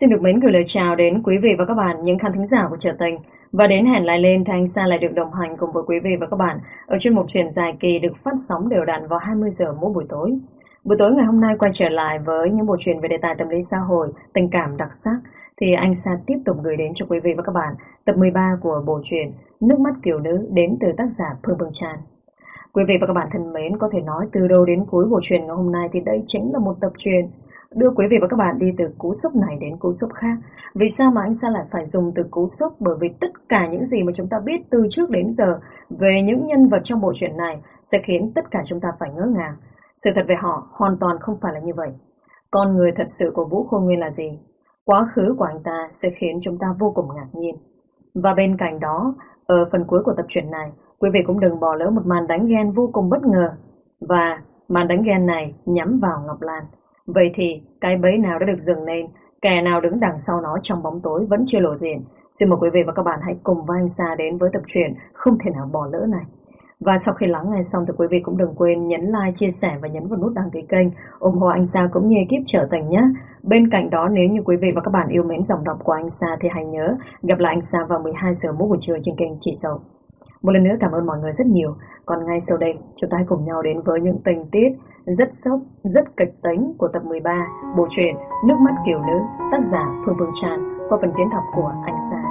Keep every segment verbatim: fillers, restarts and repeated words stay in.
Xin được mến gửi lời chào đến quý vị và các bạn, những khán thính giả của Trở Tình. Và đến hẹn lại lên thì anh Sa lại được đồng hành cùng với quý vị và các bạn ở chuyên mục Chuyện dài kỳ được phát sóng đều đặn vào hai mươi giờ mỗi buổi tối. Buổi tối ngày hôm nay quay trở lại với những bộ truyện về đề tài tâm lý xã hội, tình cảm đặc sắc, thì anh Sa tiếp tục gửi đến cho quý vị và các bạn tập mười ba của bộ truyện Nước mắt kiểu nữ đến từ tác giả Phương Phương Tràn. Quý vị và các bạn thân mến, có thể nói từ đầu đến cuối bộ truyện ngày hôm nay thì đây chính là một tập truyện đưa quý vị và các bạn đi từ cú sốc này đến cú sốc khác. Vì sao mà anh Sa lại phải dùng từ cú sốc? Bởi vì tất cả những gì mà chúng ta biết từ trước đến giờ về những nhân vật trong bộ truyện này sẽ khiến tất cả chúng ta phải ngỡ ngàng. Sự thật về họ hoàn toàn không phải là như vậy. Con người thật sự của Vũ Khôi Nguyên là gì? Quá khứ của anh ta sẽ khiến chúng ta vô cùng ngạc nhiên. Và bên cạnh đó, ở phần cuối của tập truyện này, quý vị cũng đừng bỏ lỡ một màn đánh ghen vô cùng bất ngờ. Và màn đánh ghen này nhắm vào Ngọc Lan. Vậy thì cái bẫy nào đã được dựng nên, kẻ nào đứng đằng sau nó trong bóng tối vẫn chưa lộ diện. Xin mời quý vị và các bạn hãy cùng với anh Sa đến với tập truyện không thể nào bỏ lỡ này. Và sau khi lắng nghe xong thì quý vị cũng đừng quên nhấn like, chia sẻ và nhấn vào nút đăng ký kênh ủng hộ anh Sa cũng như ekip Trở Tình nhé. Bên cạnh đó, nếu như quý vị và các bạn yêu mến giọng đọc của anh Sa thì hãy nhớ gặp lại anh Sa vào mười hai giờ mỗi buổi trưa trên kênh Chị Sầu. Một lần nữa cảm ơn mọi người rất nhiều. Còn ngay sau đây, chúng ta hãy cùng nhau đến với những tình tiết rất sốc, rất kịch tính của tập mười ba bộ truyện Nước mắt kiểu nữ, tác giả Phương Phương Tràn qua phần diễn đọc của anh Sa.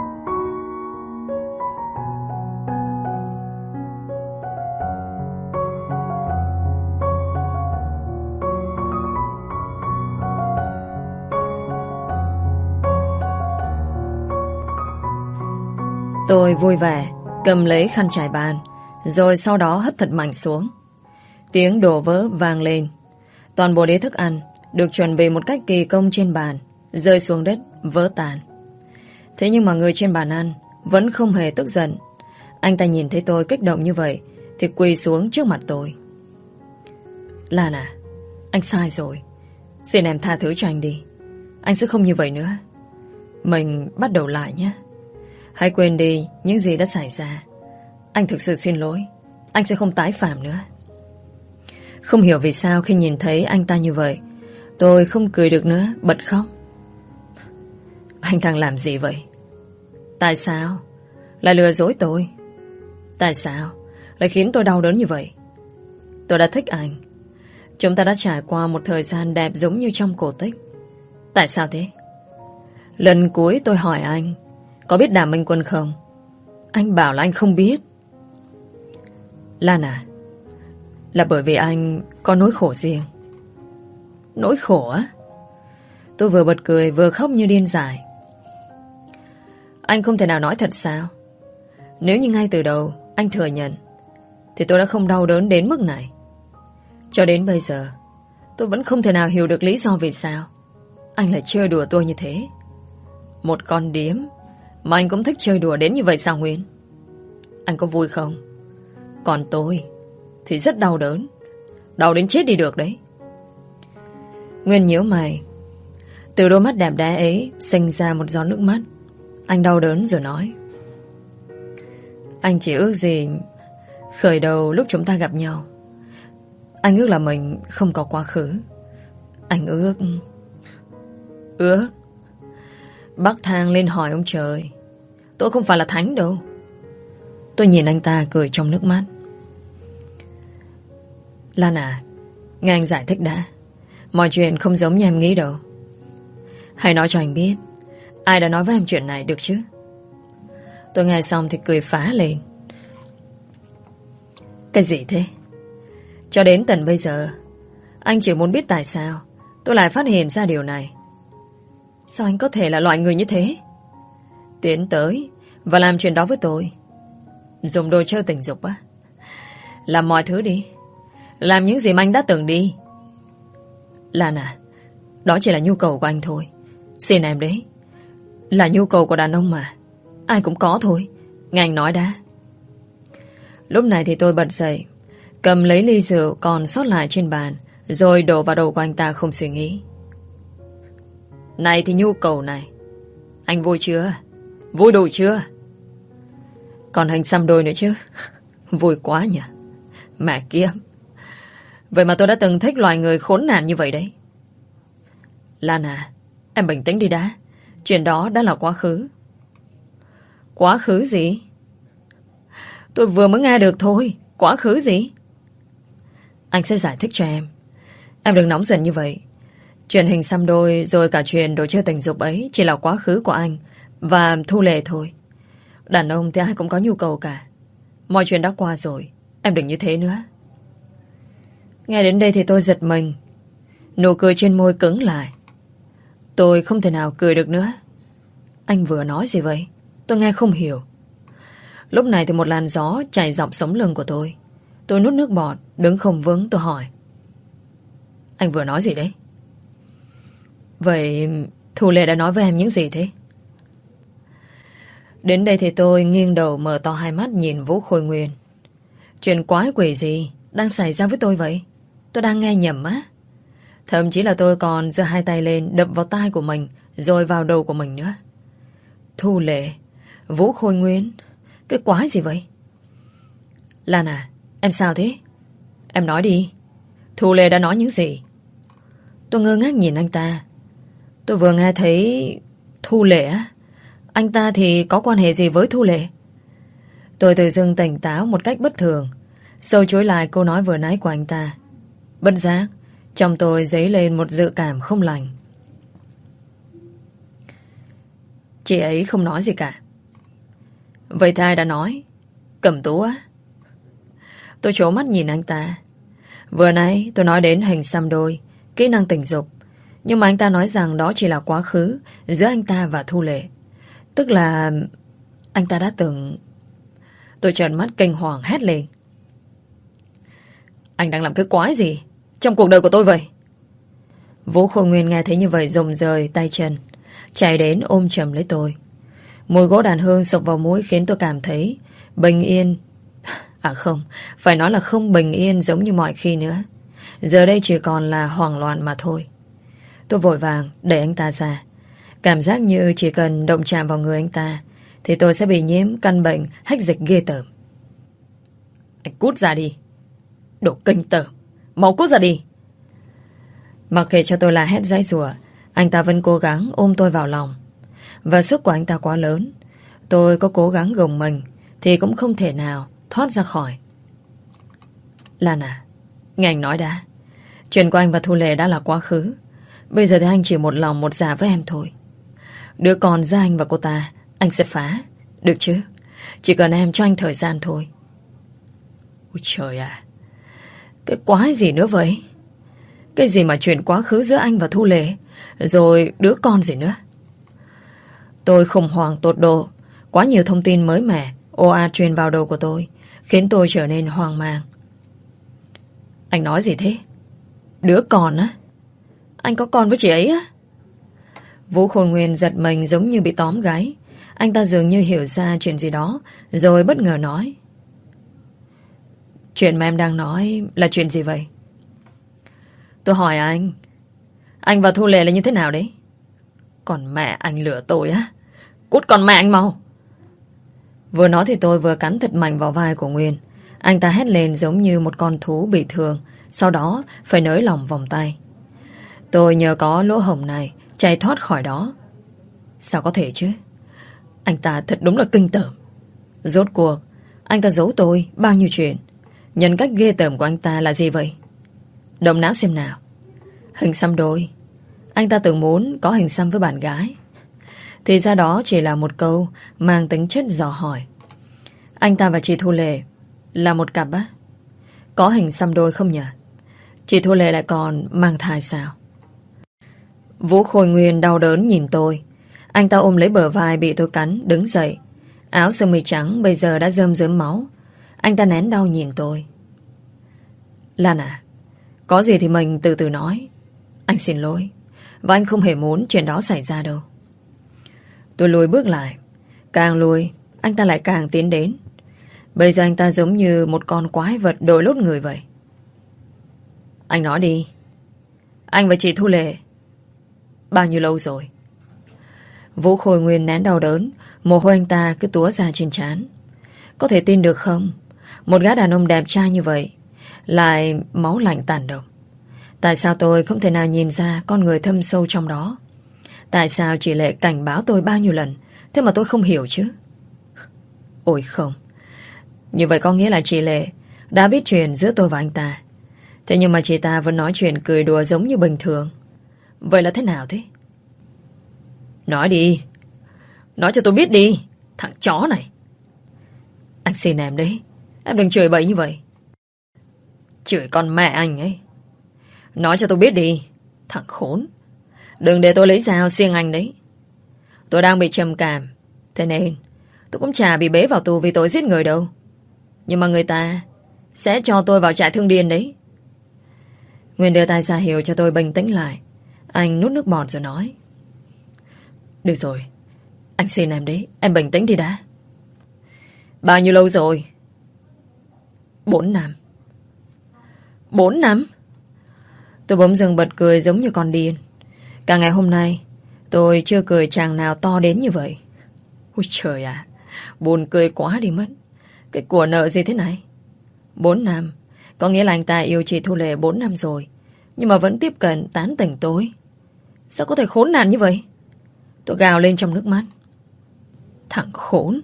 Tôi vui vẻ cầm lấy khăn trải bàn, rồi sau đó hất thật mạnh xuống. Tiếng đổ vỡ vang lên. Toàn bộ đĩa thức ăn được chuẩn bị một cách kỳ công trên bàn rơi xuống đất vỡ tàn. Thế nhưng mà người trên bàn ăn vẫn không hề tức giận. Anh ta nhìn thấy tôi kích động như vậy thì quỳ xuống trước mặt tôi. Lan à, anh sai rồi. Xin em tha thứ cho anh đi. Anh sẽ không như vậy nữa. Mình bắt đầu lại nhé. Hãy quên đi những gì đã xảy ra. Anh thực sự xin lỗi. Anh sẽ không tái phạm nữa. Không hiểu vì sao khi nhìn thấy anh ta như vậy, tôi không cười được nữa, bật khóc. Anh đang làm gì vậy? Tại sao lại lừa dối tôi? Tại sao lại khiến tôi đau đớn như vậy? Tôi đã thích anh. Chúng ta đã trải qua một thời gian đẹp giống như trong cổ tích. Tại sao thế? Lần cuối tôi hỏi anh có biết Đàm Minh Quân không? Anh bảo là anh không biết. Lan à, là bởi vì anh có nỗi khổ riêng. Nỗi khổ á? Tôi vừa bật cười vừa khóc như điên dại. Anh không thể nào nói thật sao? Nếu như ngay từ đầu anh thừa nhận thì tôi đã không đau đớn đến mức này. Cho đến bây giờ tôi vẫn không thể nào hiểu được lý do vì sao anh lại chơi đùa tôi như thế. Một con điếm mà anh cũng thích chơi đùa đến như vậy sao Nguyên? Anh có vui không? Còn tôi thì rất đau đớn. Đau đến chết đi được đấy. Nguyên nhíu mày. Từ đôi mắt đẹp đẽ ấy sinh ra một giọt nước mắt. Anh đau đớn rồi nói: Anh chỉ ước gì khởi đầu lúc chúng ta gặp nhau, anh ước là mình không có quá khứ. Anh ước Ước Bắc thang lên hỏi ông trời. Tôi không phải là thánh đâu. Tôi nhìn anh ta cười trong nước mắt. Lan à, nghe anh giải thích đã. Mọi chuyện không giống như em nghĩ đâu. Hãy nói cho anh biết ai đã nói với em chuyện này được chứ? Tôi nghe xong thì cười phá lên. Cái gì thế? Cho đến tận bây giờ anh chỉ muốn biết tại sao tôi lại phát hiện ra điều này. Sao anh có thể là loại người như thế? Tiến tới và làm chuyện đó với tôi. Dùng đồ chơi tình dục á? Làm mọi thứ đi. Làm những gì mà anh đã từng đi. Lan à, đó chỉ là nhu cầu của anh thôi. Xin em đấy. Là nhu cầu của đàn ông mà. Ai cũng có thôi. Nghe anh nói đã. Lúc này thì tôi bật dậy, cầm lấy ly rượu còn sót lại trên bàn, rồi đổ vào đầu của anh ta không suy nghĩ. Này thì nhu cầu này, anh vui chưa? Vui đủ chưa? Còn hình xăm đôi nữa chứ. Vui quá nhỉ. Mẹ kiếp. Vậy mà tôi đã từng thích loài người khốn nạn như vậy đấy. Lan à, em bình tĩnh đi đã. Chuyện đó đã là quá khứ. Quá khứ gì? Tôi vừa mới nghe được thôi. Quá khứ gì? Anh sẽ giải thích cho em. Em đừng nóng giận như vậy. Chuyện hình xăm đôi rồi cả chuyện đồ chơi tình dục ấy chỉ là quá khứ của anh và Thu Lệ thôi. Đàn ông thì ai cũng có nhu cầu cả. Mọi chuyện đã qua rồi. Em đừng như thế nữa. Nghe đến đây thì tôi giật mình. Nụ cười trên môi cứng lại. Tôi không thể nào cười được nữa. Anh vừa nói gì vậy? Tôi nghe không hiểu. Lúc này thì một làn gió chảy dọc sống lưng của tôi. Tôi nuốt nước bọt, đứng không vững, tôi hỏi. Anh vừa nói gì đấy? Vậy Thu Lệ đã nói với em những gì thế? Đến đây thì tôi nghiêng đầu mở to hai mắt nhìn Vũ Khôi Nguyên. Chuyện quái quỷ gì đang xảy ra với tôi vậy? Tôi đang nghe nhầm á? Thậm chí là tôi còn giơ hai tay lên đập vào tai của mình rồi vào đầu của mình nữa. Thu Lệ, Vũ Khôi Nguyên, cái quái gì vậy? Lan à, em sao thế? Em nói đi. Thu Lệ đã nói những gì? Tôi ngơ ngác nhìn anh ta. Tôi vừa nghe thấy Thu Lệ á. Anh ta thì có quan hệ gì với Thu Lệ? Tôi tự dưng tỉnh táo một cách bất thường, sâu chối lại câu nói vừa nãy của anh ta. Bất giác trong tôi dấy lên một dự cảm không lành. Chị ấy không nói gì cả. Vậy thì ai đã nói? Cẩm Tú á? Tôi trố mắt nhìn anh ta. Vừa nãy tôi nói đến hình xăm đôi, kỹ năng tình dục, nhưng mà anh ta nói rằng đó chỉ là quá khứ giữa anh ta và Thu Lệ. Tức là anh ta đã từng... Tôi trợn mắt kinh hoàng hét lên. Anh đang làm cái quái gì trong cuộc đời của tôi vậy? Vũ Khôi Nguyên nghe thấy như vậy rụng rời tay chân, chạy đến ôm chầm lấy tôi. Mùi gỗ đàn hương sộc vào mũi khiến tôi cảm thấy bình yên. À không, phải nói là không bình yên giống như mọi khi nữa. Giờ đây chỉ còn là hoảng loạn mà thôi. Tôi vội vàng đẩy anh ta ra. Cảm giác như chỉ cần động chạm vào người anh ta thì tôi sẽ bị nhiễm căn bệnh hách dịch ghê tởm. Anh cút ra đi. Đồ kinh tởm. Mau cút ra đi. Mặc kệ cho tôi la hét giãy giụa, anh ta vẫn cố gắng ôm tôi vào lòng. Và sức của anh ta quá lớn. Tôi có cố gắng gồng mình thì cũng không thể nào thoát ra khỏi. Lan à, nghe anh nói đã. Chuyện của anh và Thu Lệ đã là quá khứ. Bây giờ thì anh chỉ một lòng một dạ với em thôi. Đứa con giữa anh và cô ta anh sẽ phá. Được chứ? Chỉ cần em cho anh thời gian thôi. Ôi trời à, cái quái gì nữa vậy? Cái gì mà chuyện quá khứ giữa anh và Thu Lệ, rồi đứa con gì nữa? Tôi khủng hoảng tột độ. Quá nhiều thông tin mới mẻ ồ ạt truyền vào đầu của tôi, khiến tôi trở nên hoang mang. Anh nói gì thế? Đứa con á? Anh có con với chị ấy á? Vũ Khôi Nguyên giật mình giống như bị tóm gáy. Anh ta dường như hiểu ra chuyện gì đó, rồi bất ngờ nói. Chuyện mà em đang nói là chuyện gì vậy? Tôi hỏi anh, anh và Thu Lệ là như thế nào đấy? Còn mẹ anh lừa tôi á? Cút con mẹ anh mau. Vừa nói thì tôi vừa cắn thật mạnh vào vai của Nguyên. Anh ta hét lên giống như một con thú bị thương, sau đó phải nới lỏng vòng tay. Tôi nhờ có lỗ hổng này chạy thoát khỏi đó. Sao có thể chứ? Anh ta thật đúng là kinh tởm. Rốt cuộc anh ta giấu tôi bao nhiêu chuyện. Nhân cách ghê tởm của anh ta là gì vậy? Động não xem nào. Hình xăm đôi. Anh ta từng muốn có hình xăm với bạn gái. Thì ra đó chỉ là một câu mang tính chất dò hỏi. Anh ta và chị Thu Lệ là một cặp á? Có hình xăm đôi không nhỉ? Chị Thu Lệ lại còn mang thai sao? Vũ Khôi Nguyên đau đớn nhìn tôi. Anh ta ôm lấy bờ vai bị tôi cắn, đứng dậy. Áo sơ mi trắng bây giờ đã rơm rớm máu. Anh ta nén đau nhìn tôi. Lan à, có gì thì mình từ từ nói. Anh xin lỗi. Và anh không hề muốn chuyện đó xảy ra đâu. Tôi lùi bước lại. Càng lùi, anh ta lại càng tiến đến. Bây giờ anh ta giống như một con quái vật đội lốt người vậy. Anh nói đi. Anh và chị Thu Lệ bao nhiêu lâu rồi? Vũ Khôi Nguyên nén đau đớn, mồ hôi anh ta cứ túa ra trên trán. Có thể tin được không? Một gã đàn ông đẹp trai như vậy lại máu lạnh tàn độc. Tại sao tôi không thể nào nhìn ra con người thâm sâu trong đó? Tại sao chị Lệ cảnh báo tôi bao nhiêu lần, thế mà tôi không hiểu chứ? Ôi không. Như vậy có nghĩa là chị Lệ đã biết chuyện giữa tôi và anh ta. Thế nhưng mà chị ta vẫn nói chuyện cười đùa giống như bình thường. Vậy là thế nào thế? Nói đi. Nói cho tôi biết đi. Thằng chó này. Anh xin em đấy. Em đừng chửi bậy như vậy. Chửi con mẹ anh ấy. Nói cho tôi biết đi. Thằng khốn. Đừng để tôi lấy dao xiêng anh đấy. Tôi đang bị trầm cảm. Thế nên tôi cũng chả bị bế vào tù vì tội giết người đâu. Nhưng mà người ta sẽ cho tôi vào trại thương điên đấy. Nguyên đưa tay ra hiệu cho tôi bình tĩnh lại. Anh nuốt nước bọt rồi nói. Được rồi. Anh xin em đấy. Em bình tĩnh đi đã. Bao nhiêu lâu rồi? Bốn năm. Bốn năm? Tôi bỗng dưng bật cười giống như con điên. Cả ngày hôm nay tôi chưa cười chàng nào to đến như vậy. Ôi trời à, buồn cười quá đi mất. Cái của nợ gì thế này? Bốn năm. Có nghĩa là anh ta yêu chị Thu Lệ bốn năm rồi, nhưng mà vẫn tiếp cận tán tỉnh tôi. Sao có thể khốn nạn như vậy? Tôi gào lên trong nước mắt. Thằng khốn.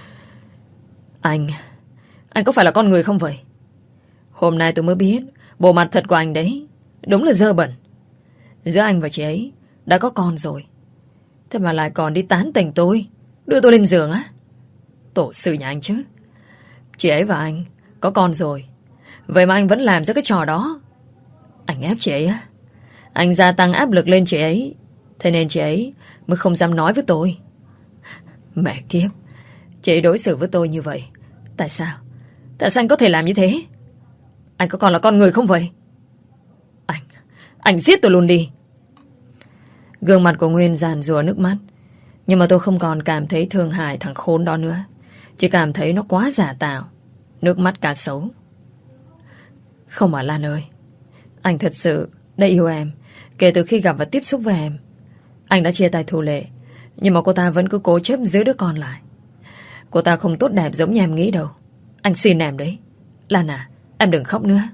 Anh Anh có phải là con người không vậy? Hôm nay tôi mới biết bộ mặt thật của anh đấy. Đúng là dơ bẩn. Giữa anh và chị ấy đã có con rồi, thế mà lại còn đi tán tỉnh tôi, đưa tôi lên giường á. Tổ sư nhà anh chứ. Chị ấy và anh có con rồi, vậy mà anh vẫn làm ra cái trò đó. Anh ép chị ấy á. Anh gia tăng áp lực lên chị ấy, thế nên chị ấy mới không dám nói với tôi. Mẹ kiếp. Chị ấy đối xử với tôi như vậy. Tại sao? Tại sao anh có thể làm như thế? Anh có còn là con người không vậy? Anh Anh giết tôi luôn đi. Gương mặt của Nguyên giàn rùa nước mắt. Nhưng mà tôi không còn cảm thấy thương hại thằng khốn đó nữa. Chỉ cảm thấy nó quá giả tạo. Nước mắt cá sấu. Không mà Lan ơi, anh thật sự đã yêu em kể từ khi gặp và tiếp xúc với em. Anh đã chia tay Thu Lệ, nhưng mà cô ta vẫn cứ cố chấp giữ đứa con lại. Cô ta không tốt đẹp giống như em nghĩ đâu. Anh xin em đấy. Lan à, em đừng khóc nữa.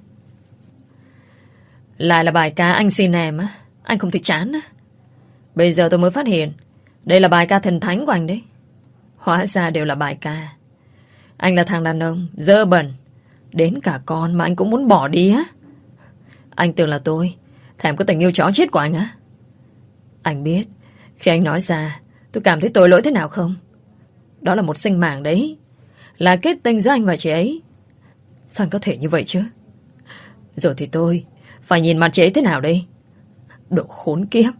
Lại là bài ca anh xin em á. Anh không thích chán á. Bây giờ tôi mới phát hiện đây là bài ca thần thánh của anh đấy. Hóa ra đều là bài ca. Anh là thằng đàn ông dơ bẩn, đến cả con mà anh cũng muốn bỏ đi á. Anh tưởng là tôi thèm có tình yêu chó chết của anh á. Anh biết khi anh nói ra tôi cảm thấy tội lỗi thế nào không? Đó là một sinh mạng đấy, là kết tinh giữa anh và chị ấy. Sao anh có thể như vậy chứ? Rồi thì tôi phải nhìn mặt chị ấy thế nào đây? Đồ khốn kiếp.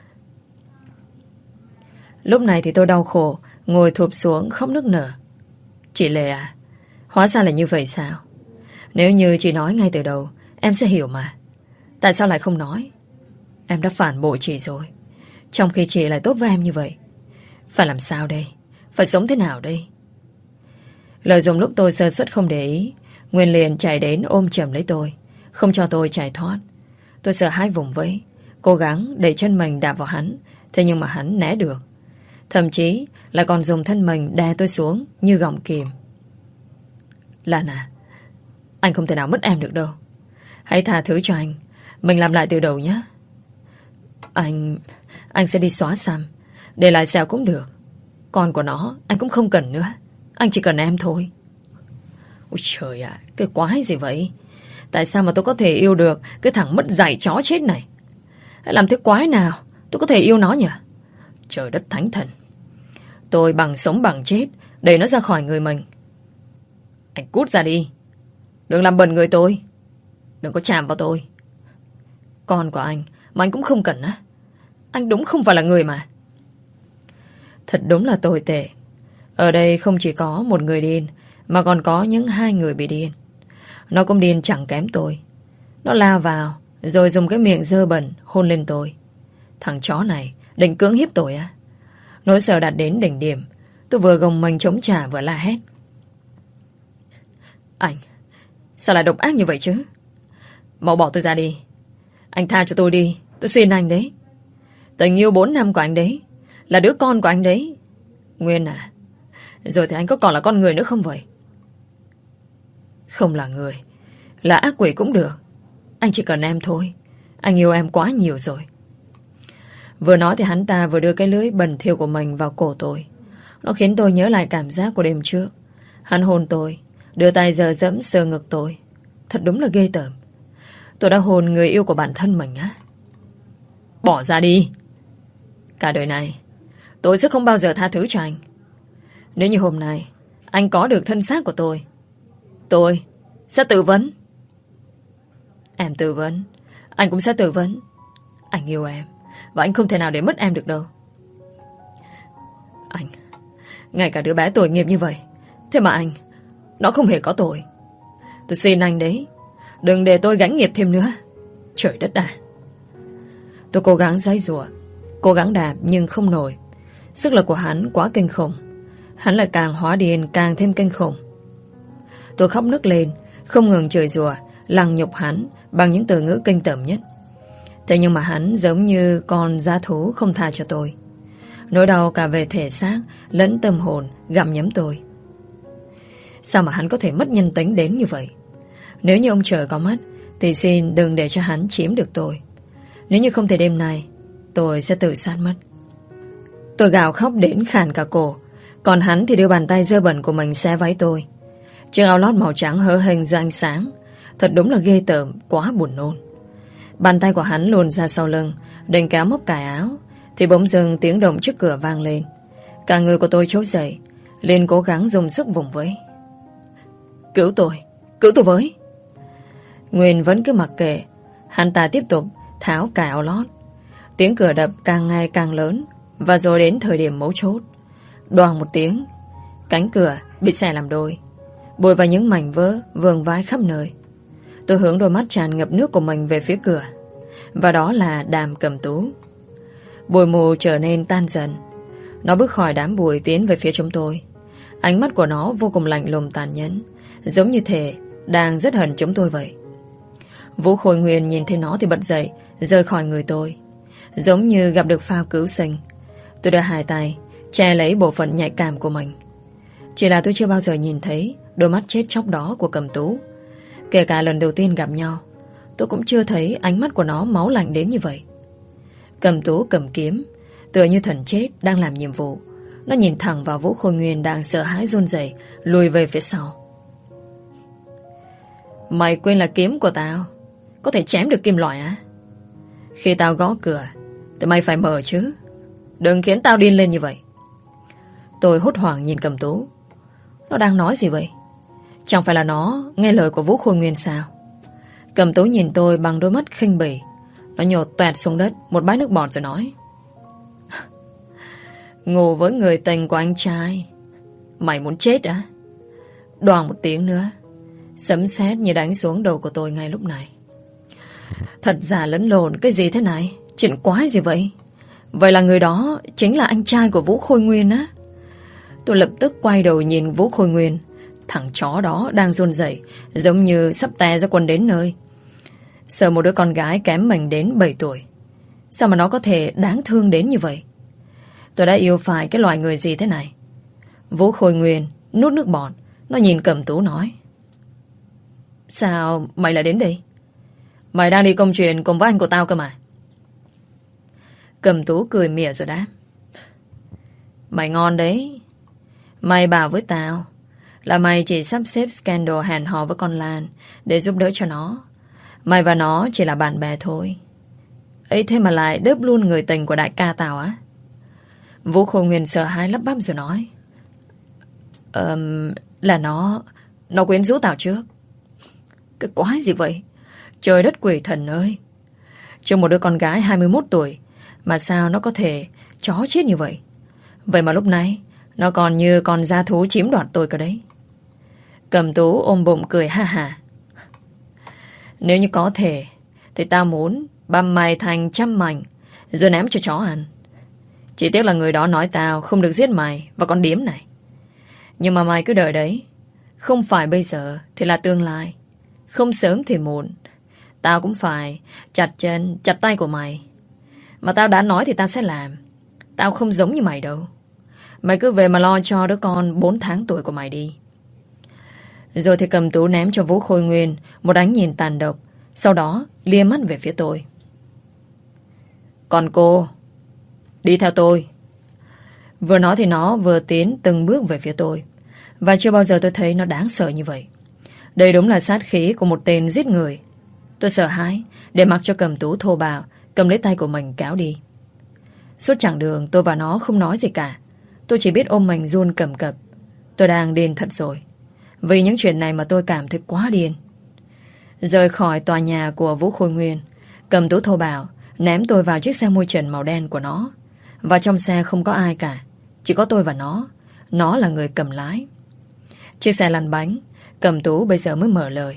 Lúc này thì tôi đau khổ ngồi thụp xuống khóc nức nở. Chị Lệ à, hóa ra là như vậy sao? Nếu như chị nói ngay từ đầu em sẽ hiểu mà. Tại sao lại không nói? Em đã phản bội chị rồi, trong khi chị lại tốt với em như vậy. Phải làm sao đây? Phải sống thế nào đây? Lợi dụng lúc tôi sơ suất không để ý, Nguyên liền chạy đến ôm chầm lấy tôi, không cho tôi chạy thoát. Tôi sợ hãi vùng vẫy, cố gắng đẩy chân mình đạp vào hắn. Thế nhưng mà hắn né được. Thậm chí là còn dùng thân mình đè tôi xuống như gọng kìm. Lan à, anh không thể nào mất em được đâu. Hãy tha thứ cho anh. Mình làm lại từ đầu nhé. Anh Anh sẽ đi xóa xăm, để lại sẹo cũng được. Con của nó anh cũng không cần nữa. Anh chỉ cần em thôi. Ôi trời ạ, cái quái gì vậy? Tại sao mà tôi có thể yêu được cái thằng mất dạy chó chết này? Làm thế quái nào tôi có thể yêu nó nhỉ? Trời đất thánh thần. Tôi bằng sống bằng chết đẩy nó ra khỏi người mình. Anh cút ra đi. Đừng làm bẩn người tôi. Đừng có chạm vào tôi. Con của anh mà anh cũng không cần á. Anh đúng không phải là người mà. Thật đúng là tồi tệ. Ở đây không chỉ có một người điên, mà còn có những hai người bị điên. Nó cũng điên chẳng kém tôi. Nó lao vào rồi dùng cái miệng dơ bẩn hôn lên tôi. Thằng chó này định cưỡng hiếp tôi á. Nỗi sợ đạt đến đỉnh điểm. Tôi vừa gồng mình chống trả vừa la hét. Anh sao lại độc ác như vậy chứ? Mau bỏ tôi ra đi. Anh tha cho tôi đi. Tôi xin anh đấy. Tình yêu bốn năm của anh đấy, là đứa con của anh đấy. Nguyên à, rồi thì anh có còn là con người nữa không vậy? Không là người, là ác quỷ cũng được. Anh chỉ cần em thôi. Anh yêu em quá nhiều rồi. Vừa nói thì hắn ta vừa đưa cái lưỡi bẩn thỉu của mình vào cổ tôi. Nó khiến tôi nhớ lại cảm giác của đêm trước. Hắn hôn tôi, đưa tay giở dẫm sờ ngực tôi. Thật đúng là ghê tởm. Tôi đã hôn người yêu của bản thân mình á. Bỏ ra đi. Cả đời này tôi sẽ không bao giờ tha thứ cho anh. Nếu như hôm nay anh có được thân xác của tôi, tôi sẽ tự vấn. Em tư vấn, anh cũng sẽ tư vấn. Anh yêu em, và anh không thể nào để mất em được đâu. Anh, ngay cả đứa bé tội nghiệp như vậy, thế mà anh, nó không hề có tội. Tôi xin anh đấy, đừng để tôi gánh nghiệp thêm nữa. Trời đất à. Tôi cố gắng giãy giụa, cố gắng đạp nhưng không nổi. Sức lực của hắn quá kinh khủng. Hắn lại càng hóa điên càng thêm kinh khủng. Tôi khóc nức lên, không ngừng chửi rủa, lăng nhục hắn bằng những từ ngữ kinh tởm nhất. Thế nhưng mà hắn giống như con dã thú không tha cho tôi. Nỗi đau cả về thể xác lẫn tâm hồn gặm nhấm tôi. Sao mà hắn có thể mất nhân tính đến như vậy? Nếu như ông trời có mắt thì xin đừng để cho hắn chiếm được tôi. Nếu như không thể đêm nay, tôi sẽ tự sát mất. Tôi gào khóc đến khàn cả cổ. Còn hắn thì đưa bàn tay dơ bẩn của mình xé váy tôi. Chiếc áo lót màu trắng hớ hênh ra ánh sáng. Thật đúng là ghê tởm, quá buồn nôn. Bàn tay của hắn luồn ra sau lưng, định kéo móc cài áo, thì bỗng dưng tiếng động trước cửa vang lên. Cả người của tôi trỗi dậy, liền cố gắng dùng sức vùng vẫy. Cứu tôi, cứu tôi với. Nguyên vẫn cứ mặc kệ. Hắn ta tiếp tục tháo cài áo lót. Tiếng cửa đập càng ngày càng lớn. Và rồi đến thời điểm mấu chốt, đoàng một tiếng, cánh cửa bị xẻ làm đôi, bụi và những mảnh vỡ vương vãi khắp nơi. Tôi hướng đôi mắt tràn ngập nước của mình về phía cửa. Và đó là Đàm Cẩm Tú. Bụi mù trở nên tan dần. Nó bước khỏi đám bụi tiến về phía chúng tôi. Ánh mắt của nó vô cùng lạnh lùng tàn nhẫn, giống như thể đang rất hận chúng tôi vậy. Vũ Khôi Nguyên nhìn thấy nó thì bật dậy, rời khỏi người tôi, giống như gặp được phao cứu sinh. Tôi đưa hai tay che lấy bộ phận nhạy cảm của mình. Chỉ là tôi chưa bao giờ nhìn thấy đôi mắt chết chóc đó của Cẩm Tú. Kể cả lần đầu tiên gặp nhau, tôi cũng chưa thấy ánh mắt của nó máu lạnh đến như vậy. Cẩm Tú cầm kiếm, tựa như thần chết đang làm nhiệm vụ. Nó nhìn thẳng vào Vũ Khôi Nguyên đang sợ hãi run rẩy, lùi về phía sau. Mày quên là kiếm của tao có thể chém được kim loại á? Khi tao gõ cửa thì mày phải mở chứ. Đừng khiến tao điên lên như vậy. Tôi hốt hoảng nhìn Cẩm Tú. Nó đang nói gì vậy? Chẳng phải là nó nghe lời của Vũ Khôi Nguyên sao? Cẩm Tú nhìn tôi bằng đôi mắt khinh bỉ. Nó nhột toẹt xuống đất một bãi nước bọt rồi nói: ngủ với người tình của anh trai, mày muốn chết á? Đoàng một tiếng nữa, sấm sét như đánh xuống đầu của tôi ngay lúc này. Thật giả lẫn lộn cái gì thế này? Chuyện quái gì vậy? Vậy là người đó chính là anh trai của Vũ Khôi Nguyên á? Tôi lập tức quay đầu nhìn Vũ Khôi Nguyên. Thằng chó đó đang run rẩy, giống như sắp té ra quần đến nơi. Sợ một đứa con gái kém mình đến bảy tuổi. Sao mà nó có thể đáng thương đến như vậy? Tôi đã yêu phải cái loại người gì thế này? Vũ Khôi Nguyên nuốt nước bọt. Nó nhìn Cẩm Tú nói: sao mày lại đến đây? Mày đang đi công chuyện cùng với anh của tao cơ mà. Cẩm Tú cười mỉa rồi đáp: mày ngon đấy. Mày bảo với tao là mày chỉ sắp xếp scandal hẹn hò với con Lan để giúp đỡ cho nó. Mày và nó chỉ là bạn bè thôi. Ấy thế mà lại đớp luôn người tình của đại ca tao á? Vũ Khôi Nguyên sợ hãi lắp bắp rồi nói: um, là nó Nó quyến rũ tao trước. Cái quái gì vậy? Trời đất quỷ thần ơi. Cho một đứa con gái hai mươi mốt tuổi mà sao nó có thể chó chết như vậy? Vậy mà lúc nãy nó còn như con dã thú chiếm đoạt tôi cơ đấy. Cẩm Tú ôm bụng cười ha ha. Nếu như có thể thì tao muốn băm mày thành trăm mảnh rồi ném cho chó ăn. Chỉ tiếc là người đó nói tao không được giết mày và con điếm này. Nhưng mà mày cứ đợi đấy. Không phải bây giờ thì là tương lai. Không sớm thì muộn tao cũng phải chặt chân chặt tay của mày. Mà tao đã nói thì tao sẽ làm. Tao không giống như mày đâu. Mày cứ về mà lo cho đứa con bốn tháng tuổi của mày đi. Rồi thì Cẩm Tú ném cho Vũ Khôi Nguyên một ánh nhìn tàn độc. Sau đó lia mắt về phía tôi. Còn cô, Đi theo tôi. Vừa nói thì nó vừa tiến từng bước về phía tôi. Và chưa bao giờ tôi thấy nó đáng sợ như vậy. Đây đúng là sát khí của một tên giết người. Tôi sợ hãi để mặc cho Cầm Tú thô bạo cầm lấy tay của mình kéo đi. Suốt chặng đường tôi và nó không nói gì cả. Tôi chỉ biết ôm mình run cầm cập. Tôi đang điên thật rồi. Vì những chuyện này mà tôi cảm thấy quá điên. Rời khỏi tòa nhà của Vũ Khôi Nguyên, Cầm Tú thô bạo ném tôi vào chiếc xe mui trần màu đen của nó. Và trong xe không có ai cả, chỉ có tôi và nó. Nó là người cầm lái. Chiếc xe lăn bánh. Cầm Tú bây giờ mới mở lời.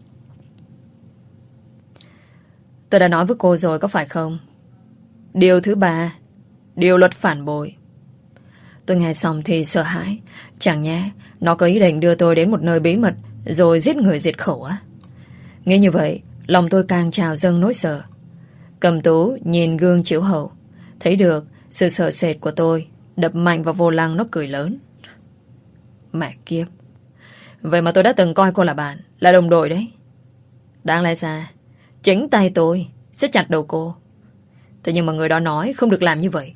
Tôi đã nói với cô rồi có phải không? Điều thứ ba, điều luật phản bội. Tôi nghe xong thì sợ hãi. Chẳng nhẽ nó có ý định đưa tôi đến một nơi bí mật rồi giết người diệt khẩu á? Nghĩ như vậy, lòng tôi càng trào dâng nỗi sợ. Cầm Tú nhìn gương chiếu hậu, thấy được sự sợ sệt của tôi, đập mạnh vào vô lăng. Nó cười lớn. Mẹ kiếp, vậy mà tôi đã từng coi cô là bạn, là đồng đội đấy. Đáng lẽ ra chính tay tôi sẽ chặt đầu cô. Thế nhưng mà người đó nói không được làm như vậy.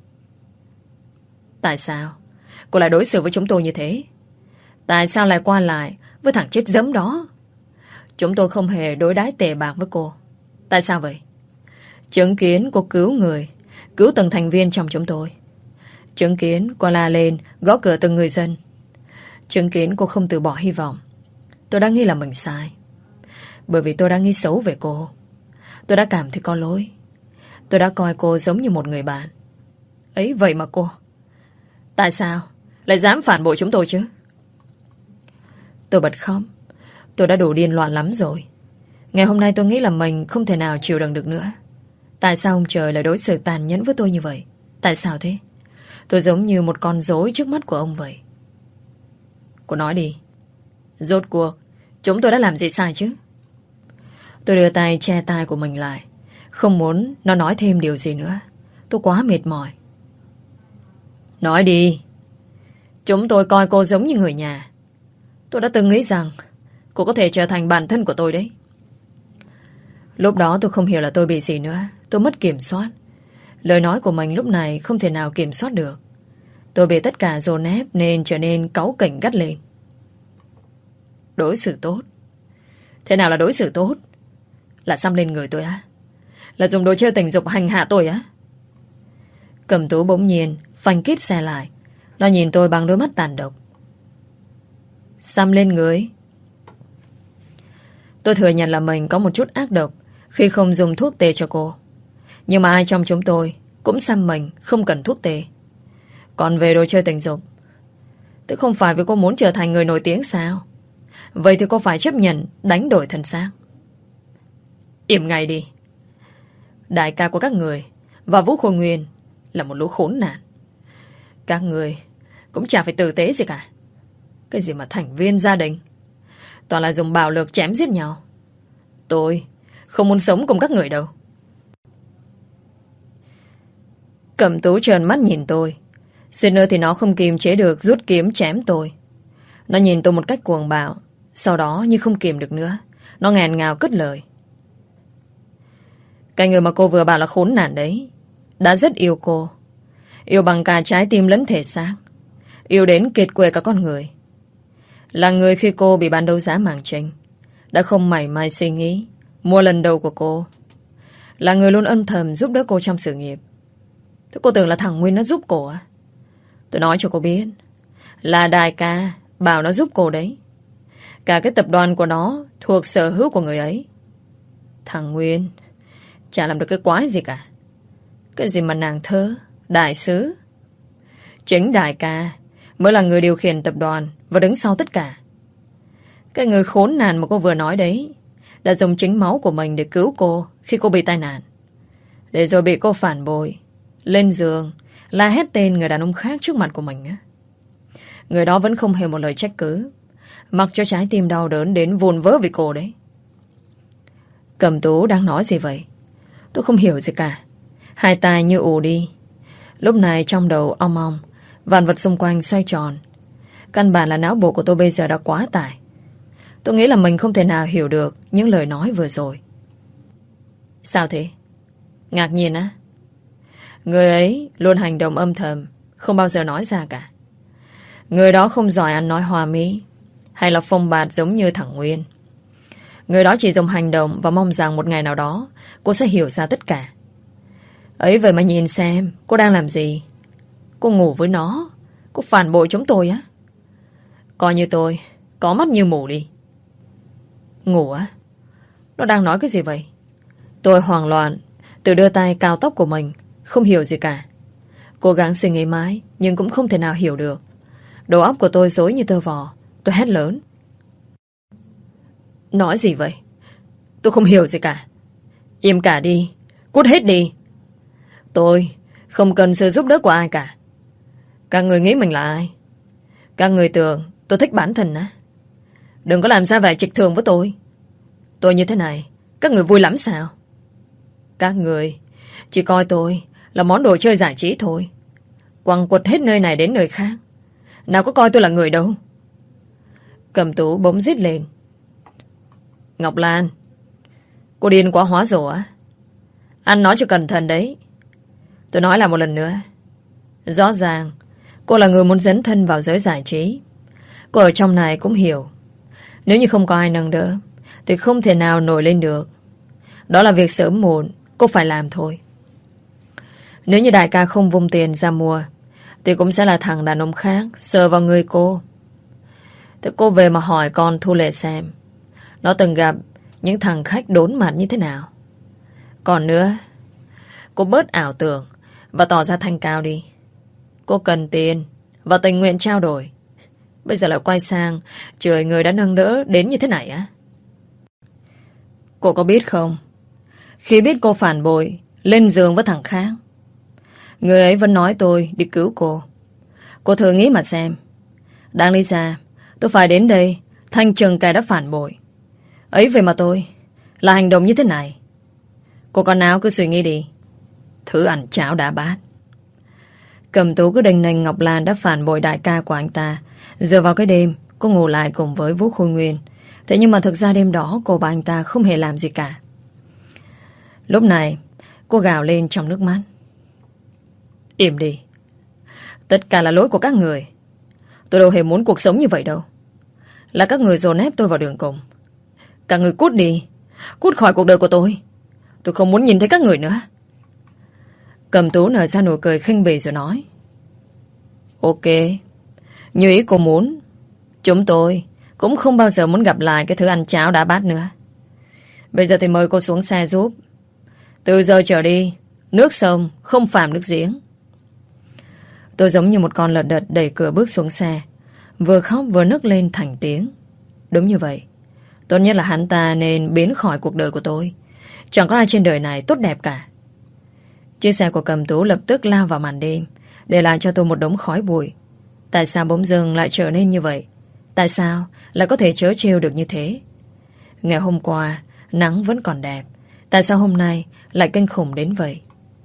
Tại sao cô lại đối xử với chúng tôi như thế? Tại sao lại qua lại với thằng chết dẫm đó? Chúng tôi không hề đối đãi tệ bạc với cô. Tại sao vậy? Chứng kiến cô cứu người, cứu từng thành viên trong chúng tôi. Chứng kiến cô la lên gõ cửa từng người dân. Chứng kiến cô không từ bỏ hy vọng. Tôi đã nghĩ là mình sai. Bởi vì tôi đã nghĩ xấu về cô. Tôi đã cảm thấy có lỗi. Tôi đã coi cô giống như một người bạn. Ấy vậy mà cô, tại sao lại dám phản bội chúng tôi chứ? Tôi bật khóc. Tôi đã đủ điên loạn lắm rồi. Ngày hôm nay tôi nghĩ là mình không thể nào chịu đựng được nữa. Tại sao ông trời lại đối xử tàn nhẫn với tôi như vậy? Tại sao thế? Tôi giống như một con rối trước mắt của ông vậy. Cô nói đi. Rốt cuộc chúng tôi đã làm gì sai chứ? Tôi đưa tay che tai của mình lại, không muốn nó nói thêm điều gì nữa. Tôi quá mệt mỏi. Nói đi. Chúng tôi coi cô giống như người nhà. Tôi đã từng nghĩ rằng cô có thể trở thành bản thân của tôi đấy. Lúc đó tôi không hiểu là tôi bị gì nữa. Tôi mất kiểm soát. Lời nói của mình lúc này không thể nào kiểm soát được. Tôi bị tất cả dồn ép nên trở nên cáu kỉnh gắt lên. Đối xử tốt? Thế nào là đối xử tốt? Là xăm lên người tôi á? Là dùng đồ chơi tình dục hành hạ tôi á? Cầm Tú bỗng nhiên phanh kít xe lại. Nó nhìn tôi bằng đôi mắt tàn độc. Xăm lên người? Tôi thừa nhận là mình có một chút ác độc khi không dùng thuốc tê cho cô. Nhưng mà ai trong chúng tôi cũng xăm mình không cần thuốc tê. Còn về đồ chơi tình dục, tức không phải vì cô muốn trở thành người nổi tiếng sao? Vậy thì cô phải chấp nhận đánh đổi thân xác. Im ngay đi. Đại ca của các người và Vũ Khôi Nguyên là một lũ khốn nạn. Các người cũng chả phải tử tế gì cả. Cái gì mà thành viên gia đình, toàn là dùng bạo lực chém giết nhau. Tôi không muốn sống cùng các người đâu. Cầm Tú trợn mắt nhìn tôi. Suýt nữa thì nó không kiềm chế được rút kiếm chém tôi. Nó nhìn tôi một cách cuồng bạo. Sau đó như không kìm được nữa, nó nghẹn ngào cất lời. Cái người mà cô vừa bảo là khốn nạn đấy đã rất yêu cô. Yêu bằng cả trái tim lẫn thể xác. Yêu đến kiệt quệ cả con người. Là người khi cô bị bán đấu giá Màng Trinh đã không mảy may suy nghĩ mua lần đầu của cô. Là người luôn âm thầm giúp đỡ cô trong sự nghiệp. Thế cô tưởng là thằng Nguyên nó giúp cô à? Tôi nói cho cô biết, là đại ca bảo nó giúp cô đấy. Cả cái tập đoàn của nó thuộc sở hữu của người ấy. Thằng Nguyên chả làm được cái quái gì cả. Cái gì mà nàng thơ, đại sứ. Chính đại ca mới là người điều khiển tập đoàn và đứng sau tất cả. Cái người khốn nạn mà cô vừa nói đấy đã dùng chính máu của mình để cứu cô khi cô bị tai nạn. Để rồi bị cô phản bội, lên giường la hét tên người đàn ông khác trước mặt của mình á. Người đó vẫn không hề một lời trách cứ, mặc cho trái tim đau đớn đến vụn vỡ vì cô đấy. Cầm Tú đang nói gì vậy? Tôi không hiểu gì cả. Hai tai như ù đi. Lúc này trong đầu ong ong, vạn vật xung quanh xoay tròn. Căn bản là não bộ của tôi bây giờ đã quá tải. Tôi nghĩ là mình không thể nào hiểu được những lời nói vừa rồi. Sao thế? Ngạc nhiên á? Người ấy luôn hành động âm thầm, không bao giờ nói ra cả. Người đó không giỏi ăn nói hòa mỹ hay là phông bạt giống như thằng Nguyên. Người đó chỉ dùng hành động và mong rằng một ngày nào đó cô sẽ hiểu ra tất cả. Ấy vậy mà nhìn xem cô đang làm gì. Cô ngủ với nó. Cô phản bội chúng tôi á. Coi như tôi có mắt như mù đi. Ngủ á? Nó đang nói cái gì vậy? Tôi hoảng loạn, tự đưa tay cao tóc của mình, không hiểu gì cả. Cố gắng suy nghĩ mãi, nhưng cũng không thể nào hiểu được. Đầu óc của tôi rối như tơ vò. Tôi hét lớn. Nói gì vậy? Tôi không hiểu gì cả. Im cả đi. Cút hết đi. Tôi không cần sự giúp đỡ của ai cả. Các người nghĩ mình là ai? Các người tưởng tôi thích bản thân á? Đừng có làm ra vẻ trịch thường với tôi. Tôi như thế này, các người vui lắm sao? Các người chỉ coi tôi là món đồ chơi giải trí thôi. Quăng quật hết nơi này đến nơi khác. Nào có coi tôi là người đâu. Cầm Tú bỗng rít lên. Ngọc Lan, cô điên quá hóa rồi á? Ăn nói cho cẩn thận đấy. Tôi nói lại một lần nữa. Rõ ràng cô là người muốn dấn thân vào giới giải trí. Cô ở trong này cũng hiểu. Nếu như không có ai nâng đỡ thì không thể nào nổi lên được. Đó là việc sớm muộn cô phải làm thôi. Nếu như đại ca không vung tiền ra mua thì cũng sẽ là thằng đàn ông khác sờ vào người cô. Thế cô về mà hỏi con Thu Lệ xem nó từng gặp những thằng khách đốn mặt như thế nào. Còn nữa, cô bớt ảo tưởng và tỏ ra thanh cao đi. Cô cần tiền và tình nguyện trao đổi. Bây giờ lại quay sang chửi người đã nâng đỡ đến như thế này á. Cô có biết không, khi biết cô phản bội lên giường với thằng khác, người ấy vẫn nói tôi đi cứu cô. Cô thử nghĩ mà xem. Đáng lý ra tôi phải đến đây thanh trừng kẻ đã phản bội. Ấy vậy mà tôi là hành động như thế này. Cô con nào cứ suy nghĩ đi. Thứ ăn cháo đã bát. Cầm Tú cứ đành nành Ngọc Lan đã phản bội đại ca của anh ta. Giờ vào cái đêm cô ngủ lại cùng với Vũ Khôi Nguyên. Thế nhưng mà thực ra đêm đó cô và anh ta không hề làm gì cả. Lúc này cô gào lên trong nước mắt. Im đi. Tất cả là lỗi của các người. Tôi đâu hề muốn cuộc sống như vậy đâu. Là các người dồn ép tôi vào đường cùng. Các người cút đi. Cút khỏi cuộc đời của tôi. Tôi không muốn nhìn thấy các người nữa. Cầm Tú nở ra nụ cười khinh bỉ rồi nói. Ok. Như ý cô muốn. Chúng tôi cũng không bao giờ muốn gặp lại cái thứ ăn cháo đã bát nữa. Bây giờ thì mời cô xuống xe giúp. Từ giờ trở đi, nước sông không phạm nước giếng. Tôi giống như một con lợn đật đẩy cửa bước xuống xe, vừa khóc vừa nức lên thành tiếng. Đúng như vậy. Tốt nhất là hắn ta nên biến khỏi cuộc đời của tôi. Chẳng có ai trên đời này tốt đẹp cả. Chiếc xe của Cầm Tú lập tức lao vào màn đêm, để lại cho tôi một đống khói bụi. Tại sao bỗng dưng lại trở nên như vậy? Tại sao lại có thể trớ trêu được như thế? Ngày hôm qua nắng vẫn còn đẹp. Tại sao hôm nay lại kinh khủng đến vậy?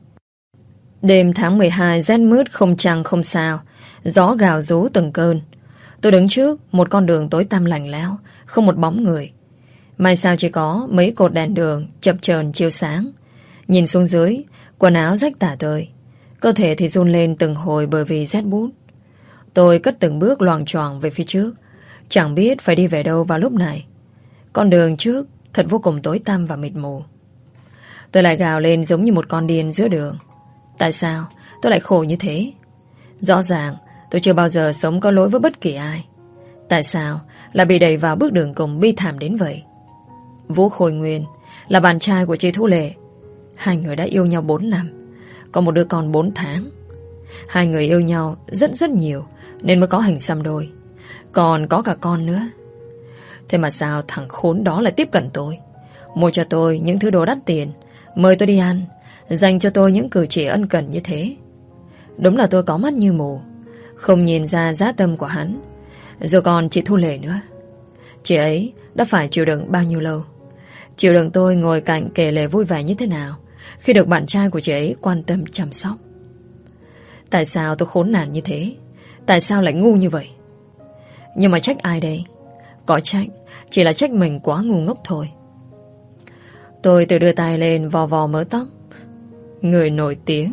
Đêm tháng mười hai rét mướt không trăng không sao. Gió gào rú từng cơn. Tôi đứng trước một con đường tối tăm lạnh lẽo, không một bóng người. May sao chỉ có mấy cột đèn đường chập chờn chiếu sáng. Nhìn xuống dưới, quần áo rách tả tơi, cơ thể thì run lên từng hồi bởi vì rét buốt. Tôi cất từng bước loằng choàng về phía trước, chẳng biết phải đi về đâu vào lúc này. Con đường trước thật vô cùng tối tăm và mịt mù. Tôi lại gào lên giống như một con điên giữa đường. Tại sao tôi lại khổ như thế? Rõ ràng tôi chưa bao giờ sống có lỗi với bất kỳ ai. Tại sao lại bị đẩy vào bước đường cùng bi thảm đến vậy? Vũ Khôi Nguyên là bạn trai của chị Thu Lệ. Hai người đã yêu nhau bốn năm, có một đứa con bốn tháng. Hai người yêu nhau rất rất nhiều nên mới có hình xăm đôi, còn có cả con nữa. Thế mà sao thằng khốn đó lại tiếp cận tôi, mua cho tôi những thứ đồ đắt tiền, mời tôi đi ăn, dành cho tôi những cử chỉ ân cần như thế. Đúng là tôi có mắt như mù, không nhìn ra giá tâm của hắn. Rồi còn chị Thu Lệ nữa. Chị ấy đã phải chịu đựng bao nhiêu lâu, chịu đựng tôi ngồi cạnh kể lể vui vẻ như thế nào khi được bạn trai của chị ấy quan tâm chăm sóc. Tại sao tôi khốn nạn như thế? Tại sao lại ngu như vậy? Nhưng mà trách ai đây? Có trách chỉ là trách mình quá ngu ngốc thôi. Tôi tự đưa tay lên vò vò mớ tóc. Người nổi tiếng,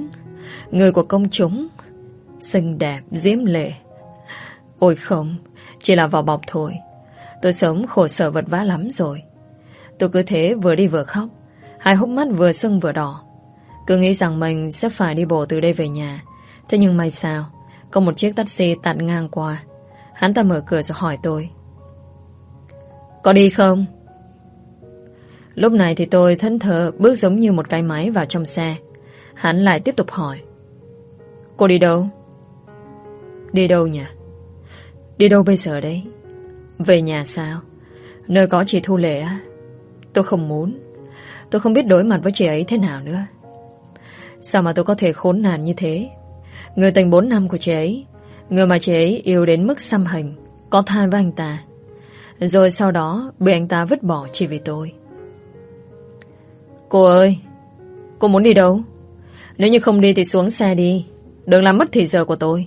người của công chúng, xinh đẹp, diễm lệ. Ôi không, chỉ là vỏ bọc thôi. Tôi sống khổ sở vật vã lắm rồi. Tôi cứ thế vừa đi vừa khóc, hai hốc mắt vừa sưng vừa đỏ. Cứ nghĩ rằng mình sẽ phải đi bộ từ đây về nhà. Thế nhưng may sao, có một chiếc taxi tạt ngang qua. Hắn ta mở cửa rồi hỏi tôi: có đi không? Lúc này thì tôi thẫn thờ bước giống như một cái máy vào trong xe. Hắn lại tiếp tục hỏi: cô đi đâu? Đi đâu nhỉ? Đi đâu bây giờ đấy? Về nhà sao? Nơi có chị Thu Lệ á? Tôi không muốn. Tôi không biết đối mặt với chị ấy thế nào nữa. Sao mà tôi có thể khốn nạn như thế? Người tình bốn năm của chị ấy, người mà chị ấy yêu đến mức xăm hình, có thai với anh ta, rồi sau đó bị anh ta vứt bỏ chỉ vì tôi. Cô ơi, cô muốn đi đâu? Nếu như không đi thì xuống xe đi, đừng làm mất thì giờ của tôi.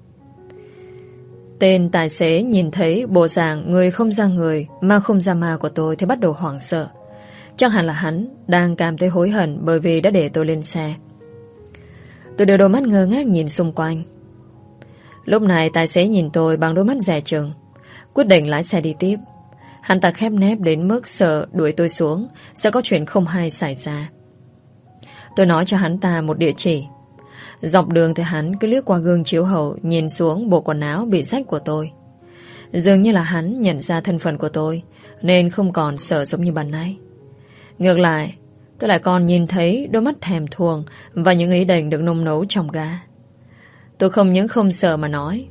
Tên tài xế nhìn thấy bộ dạng người không ra người, ma không ra ma của tôi thì bắt đầu hoảng sợ. Chắc hẳn là hắn đang cảm thấy hối hận bởi vì đã để tôi lên xe. Tôi đưa đôi mắt ngơ ngác nhìn xung quanh. Lúc này tài xế nhìn tôi bằng đôi mắt dè chừng, quyết định lái xe đi tiếp. Hắn ta khép nép đến mức sợ đuổi tôi xuống sẽ có chuyện không hay xảy ra. Tôi nói cho hắn ta một địa chỉ. Dọc đường thì hắn cứ liếc qua gương chiếu hậu, nhìn xuống bộ quần áo bị rách của tôi. Dường như là hắn nhận ra thân phận của tôi, nên không còn sợ giống như ban nãy. Ngược lại, tôi lại còn nhìn thấy đôi mắt thèm thuồng và những ý định được nung nấu trong ga. Tôi không những không sợ mà nói: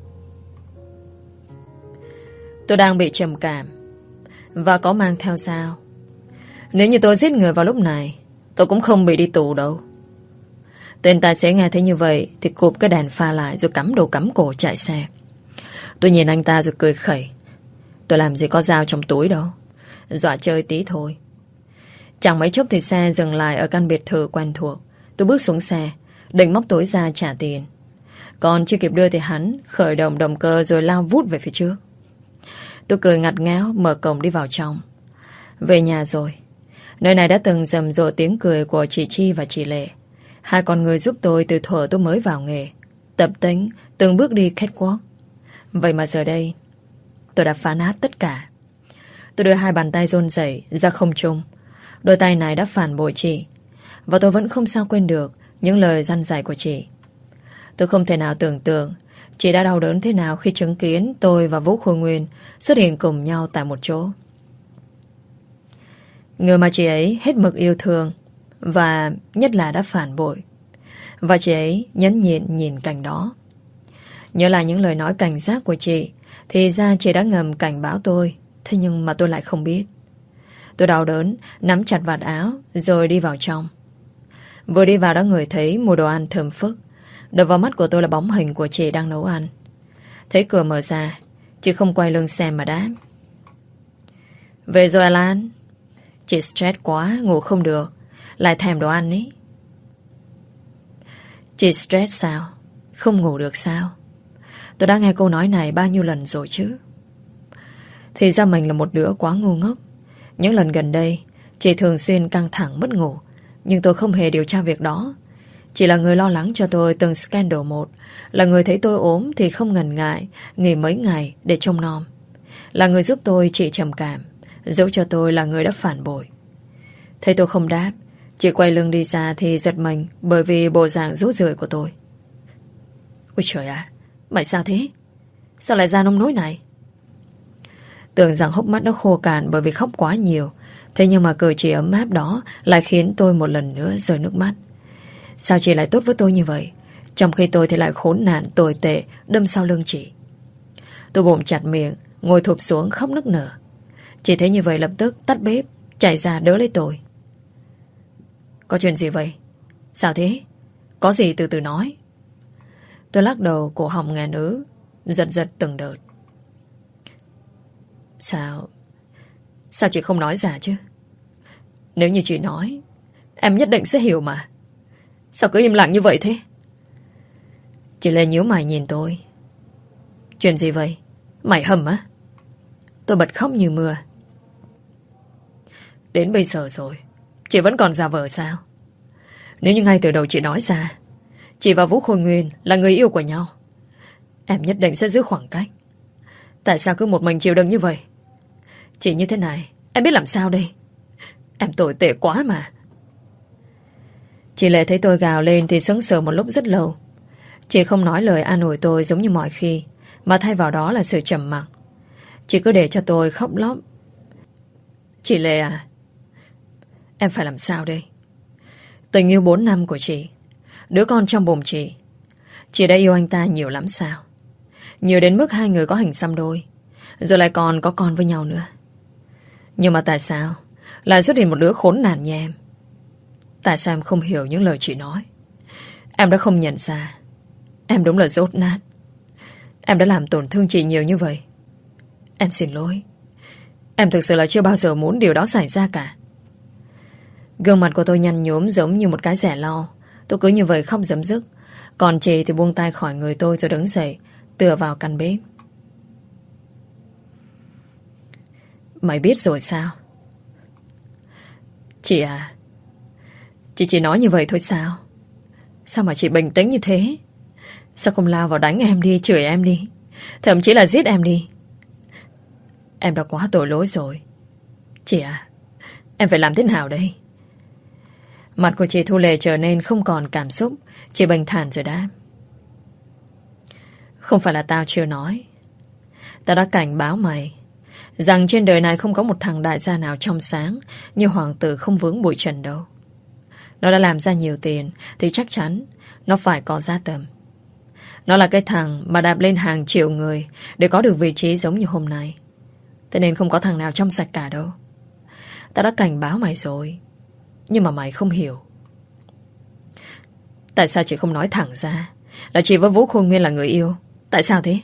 tôi đang bị trầm cảm và có mang theo dao. Nếu như tôi giết người vào lúc này, tôi cũng không bị đi tù đâu. Tên tài xế nghe thấy như vậy thì cụp cái đèn pha lại rồi cắm đầu cắm cổ chạy xe. Tôi nhìn anh ta rồi cười khẩy. Tôi làm gì có dao trong túi đâu, dọa chơi tí thôi. Chẳng mấy chốc thì xe dừng lại ở căn biệt thự quen thuộc. Tôi bước xuống xe, định móc túi ra trả tiền. Còn chưa kịp đưa thì hắn khởi động động cơ rồi lao vút về phía trước. Tôi cười ngặt ngáo mở cổng đi vào trong. Về nhà rồi. Nơi này đã từng rầm rộ tiếng cười của chị Chi và chị Lệ, hai con người giúp tôi từ thuở tôi mới vào nghề, tập tính từng bước đi catwalk. Vậy mà giờ đây tôi đã phá nát tất cả. Tôi đưa hai bàn tay run rẩy ra không trung. Đôi tay này đã phản bội chị, và tôi vẫn không sao quên được những lời dăn dạy của chị. Tôi không thể nào tưởng tượng chị đã đau đớn thế nào khi chứng kiến tôi và Vũ Khôi Nguyên xuất hiện cùng nhau tại một chỗ. Người mà chị ấy hết mực yêu thương và nhất là đã phản bội. Và chị ấy nhẫn nhịn nhìn cảnh đó. Nhớ lại những lời nói cảnh giác của chị, thì ra chị đã ngầm cảnh báo tôi. Thế nhưng mà tôi lại không biết. Tôi đau đớn nắm chặt vạt áo rồi đi vào trong. Vừa đi vào đã ngửi thấy mùi đồ ăn thơm phức. Đập vào mắt của tôi là bóng hình của chị đang nấu ăn. Thấy cửa mở ra, chị không quay lưng xem mà đáp: về rồi à Lan? Chị stress quá, ngủ không được, lại thèm đồ ăn ý. Chị stress sao? Không ngủ được sao? Tôi đã nghe câu nói này bao nhiêu lần rồi chứ. Thì ra mình là một đứa quá ngu ngốc. Những lần gần đây chị thường xuyên căng thẳng mất ngủ, nhưng tôi không hề điều tra việc đó. Chỉ là người lo lắng cho tôi từng scandal một, là người thấy tôi ốm thì không ngần ngại nghỉ mấy ngày để trông nom, là người giúp tôi trị trầm cảm, dẫu cho tôi là người đã phản bội. Thấy tôi không đáp, chị quay lưng đi ra thì giật mình bởi vì bộ dạng rũ rượi của tôi. Ôi trời ạ, mày sao thế? Sao lại ra nông nỗi này? Tưởng rằng hốc mắt đã khô cạn bởi vì khóc quá nhiều, thế nhưng mà cử chỉ ấm áp đó lại khiến tôi một lần nữa rơi nước mắt. Sao chị lại tốt với tôi như vậy, trong khi tôi thì lại khốn nạn tồi tệ đâm sau lưng chị? Tôi bụng chặt miệng, ngồi thụp xuống khóc nức nở. Chị thấy như vậy lập tức tắt bếp, chạy ra đỡ lấy tôi. Có chuyện gì vậy? Sao thế? Có gì từ từ nói. Tôi lắc đầu, cổ họng nghẹn ứ, giật giật từng đợt. Sao? Sao chị không nói ra chứ? Nếu như chị nói, em nhất định sẽ hiểu mà. Sao cứ im lặng như vậy thế? Chị lên nhíu mày nhìn tôi. Chuyện gì vậy? Mày hầm á? Tôi bật khóc như mưa. Đến bây giờ rồi, chị vẫn còn giả vờ sao? Nếu như ngay từ đầu chị nói ra, Chị và Vũ Khôi Nguyên là người yêu của nhau. Em nhất định sẽ giữ khoảng cách. Tại sao cứ một mình chịu đựng như vậy? Chị như thế này em biết làm sao đây? Em tồi tệ quá mà. Chị Lệ thấy tôi gào lên thì sững sờ một lúc rất lâu. Chị không nói lời an ủi tôi giống như mọi khi, mà thay vào đó là sự trầm mặc. Chị cứ để cho tôi khóc lóc. Chị Lệ à, em phải làm sao đây? Tình yêu bốn năm của chị, đứa con trong bụng chị, chị đã yêu anh ta nhiều lắm sao? Nhiều đến mức hai người có hình xăm đôi, rồi lại còn có con với nhau nữa. Nhưng mà tại sao lại xuất hiện một đứa khốn nạn như em? Tại sao em không hiểu những lời chị nói? Em đã không nhận ra em đúng là dốt nát. Em đã làm tổn thương chị nhiều như vậy. Em xin lỗi. Em thực sự là chưa bao giờ muốn điều đó xảy ra cả. Gương mặt của tôi nhăn nhúm giống như một cái rẻ lau. Tôi cứ như vậy khóc dấm dứt. Còn chị thì buông tay khỏi người tôi rồi đứng dậy, tựa vào căn bếp. Mày biết rồi sao? Chị à, chị chỉ nói như vậy thôi sao? Sao mà chị bình tĩnh như thế? Sao không lao vào đánh em đi, chửi em đi, thậm chí là giết em đi? Em đã quá tội lỗi rồi. Chị à, em phải làm thế nào đây? Mặt của chị Thu Lệ trở nên không còn cảm xúc. Chị bình thản rồi đáp. Không phải là tao chưa nói. Tao đã cảnh báo mày rằng trên đời này không có một thằng đại gia nào trong sáng như hoàng tử không vướng bụi trần đâu. Nó đã làm ra nhiều tiền thì chắc chắn nó phải có giá tầm. Nó là cái thằng mà đạp lên hàng triệu người để có được vị trí giống như hôm nay. Thế nên không có thằng nào trong sạch cả đâu. Tao đã cảnh báo mày rồi, nhưng mà mày không hiểu. Tại sao chị không nói thẳng ra là chị với Vũ Khôi Nguyên là người yêu? Tại sao thế?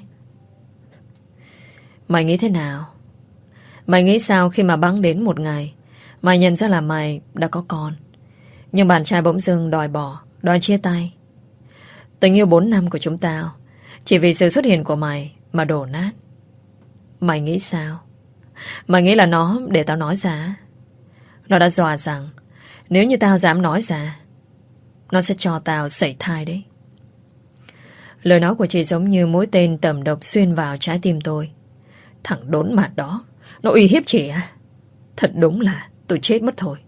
Mày nghĩ thế nào? Mày nghĩ sao khi mà bẵng đến một ngày mày nhận ra là mày đã có con, nhưng bạn trai bỗng dưng đòi bỏ, đòi chia tay? Tình yêu bốn năm của chúng tao chỉ vì sự xuất hiện của mày mà đổ nát. Mày nghĩ sao? Mày nghĩ là nó để tao nói ra? Nó đã dọa rằng nếu như tao dám nói ra, nó sẽ cho tao sảy thai đấy. Lời nói của chị giống như mũi tên tầm độc xuyên vào trái tim tôi. Thằng đốn mặt đó, nó uy hiếp chị à? Thật đúng là tôi chết mất thôi.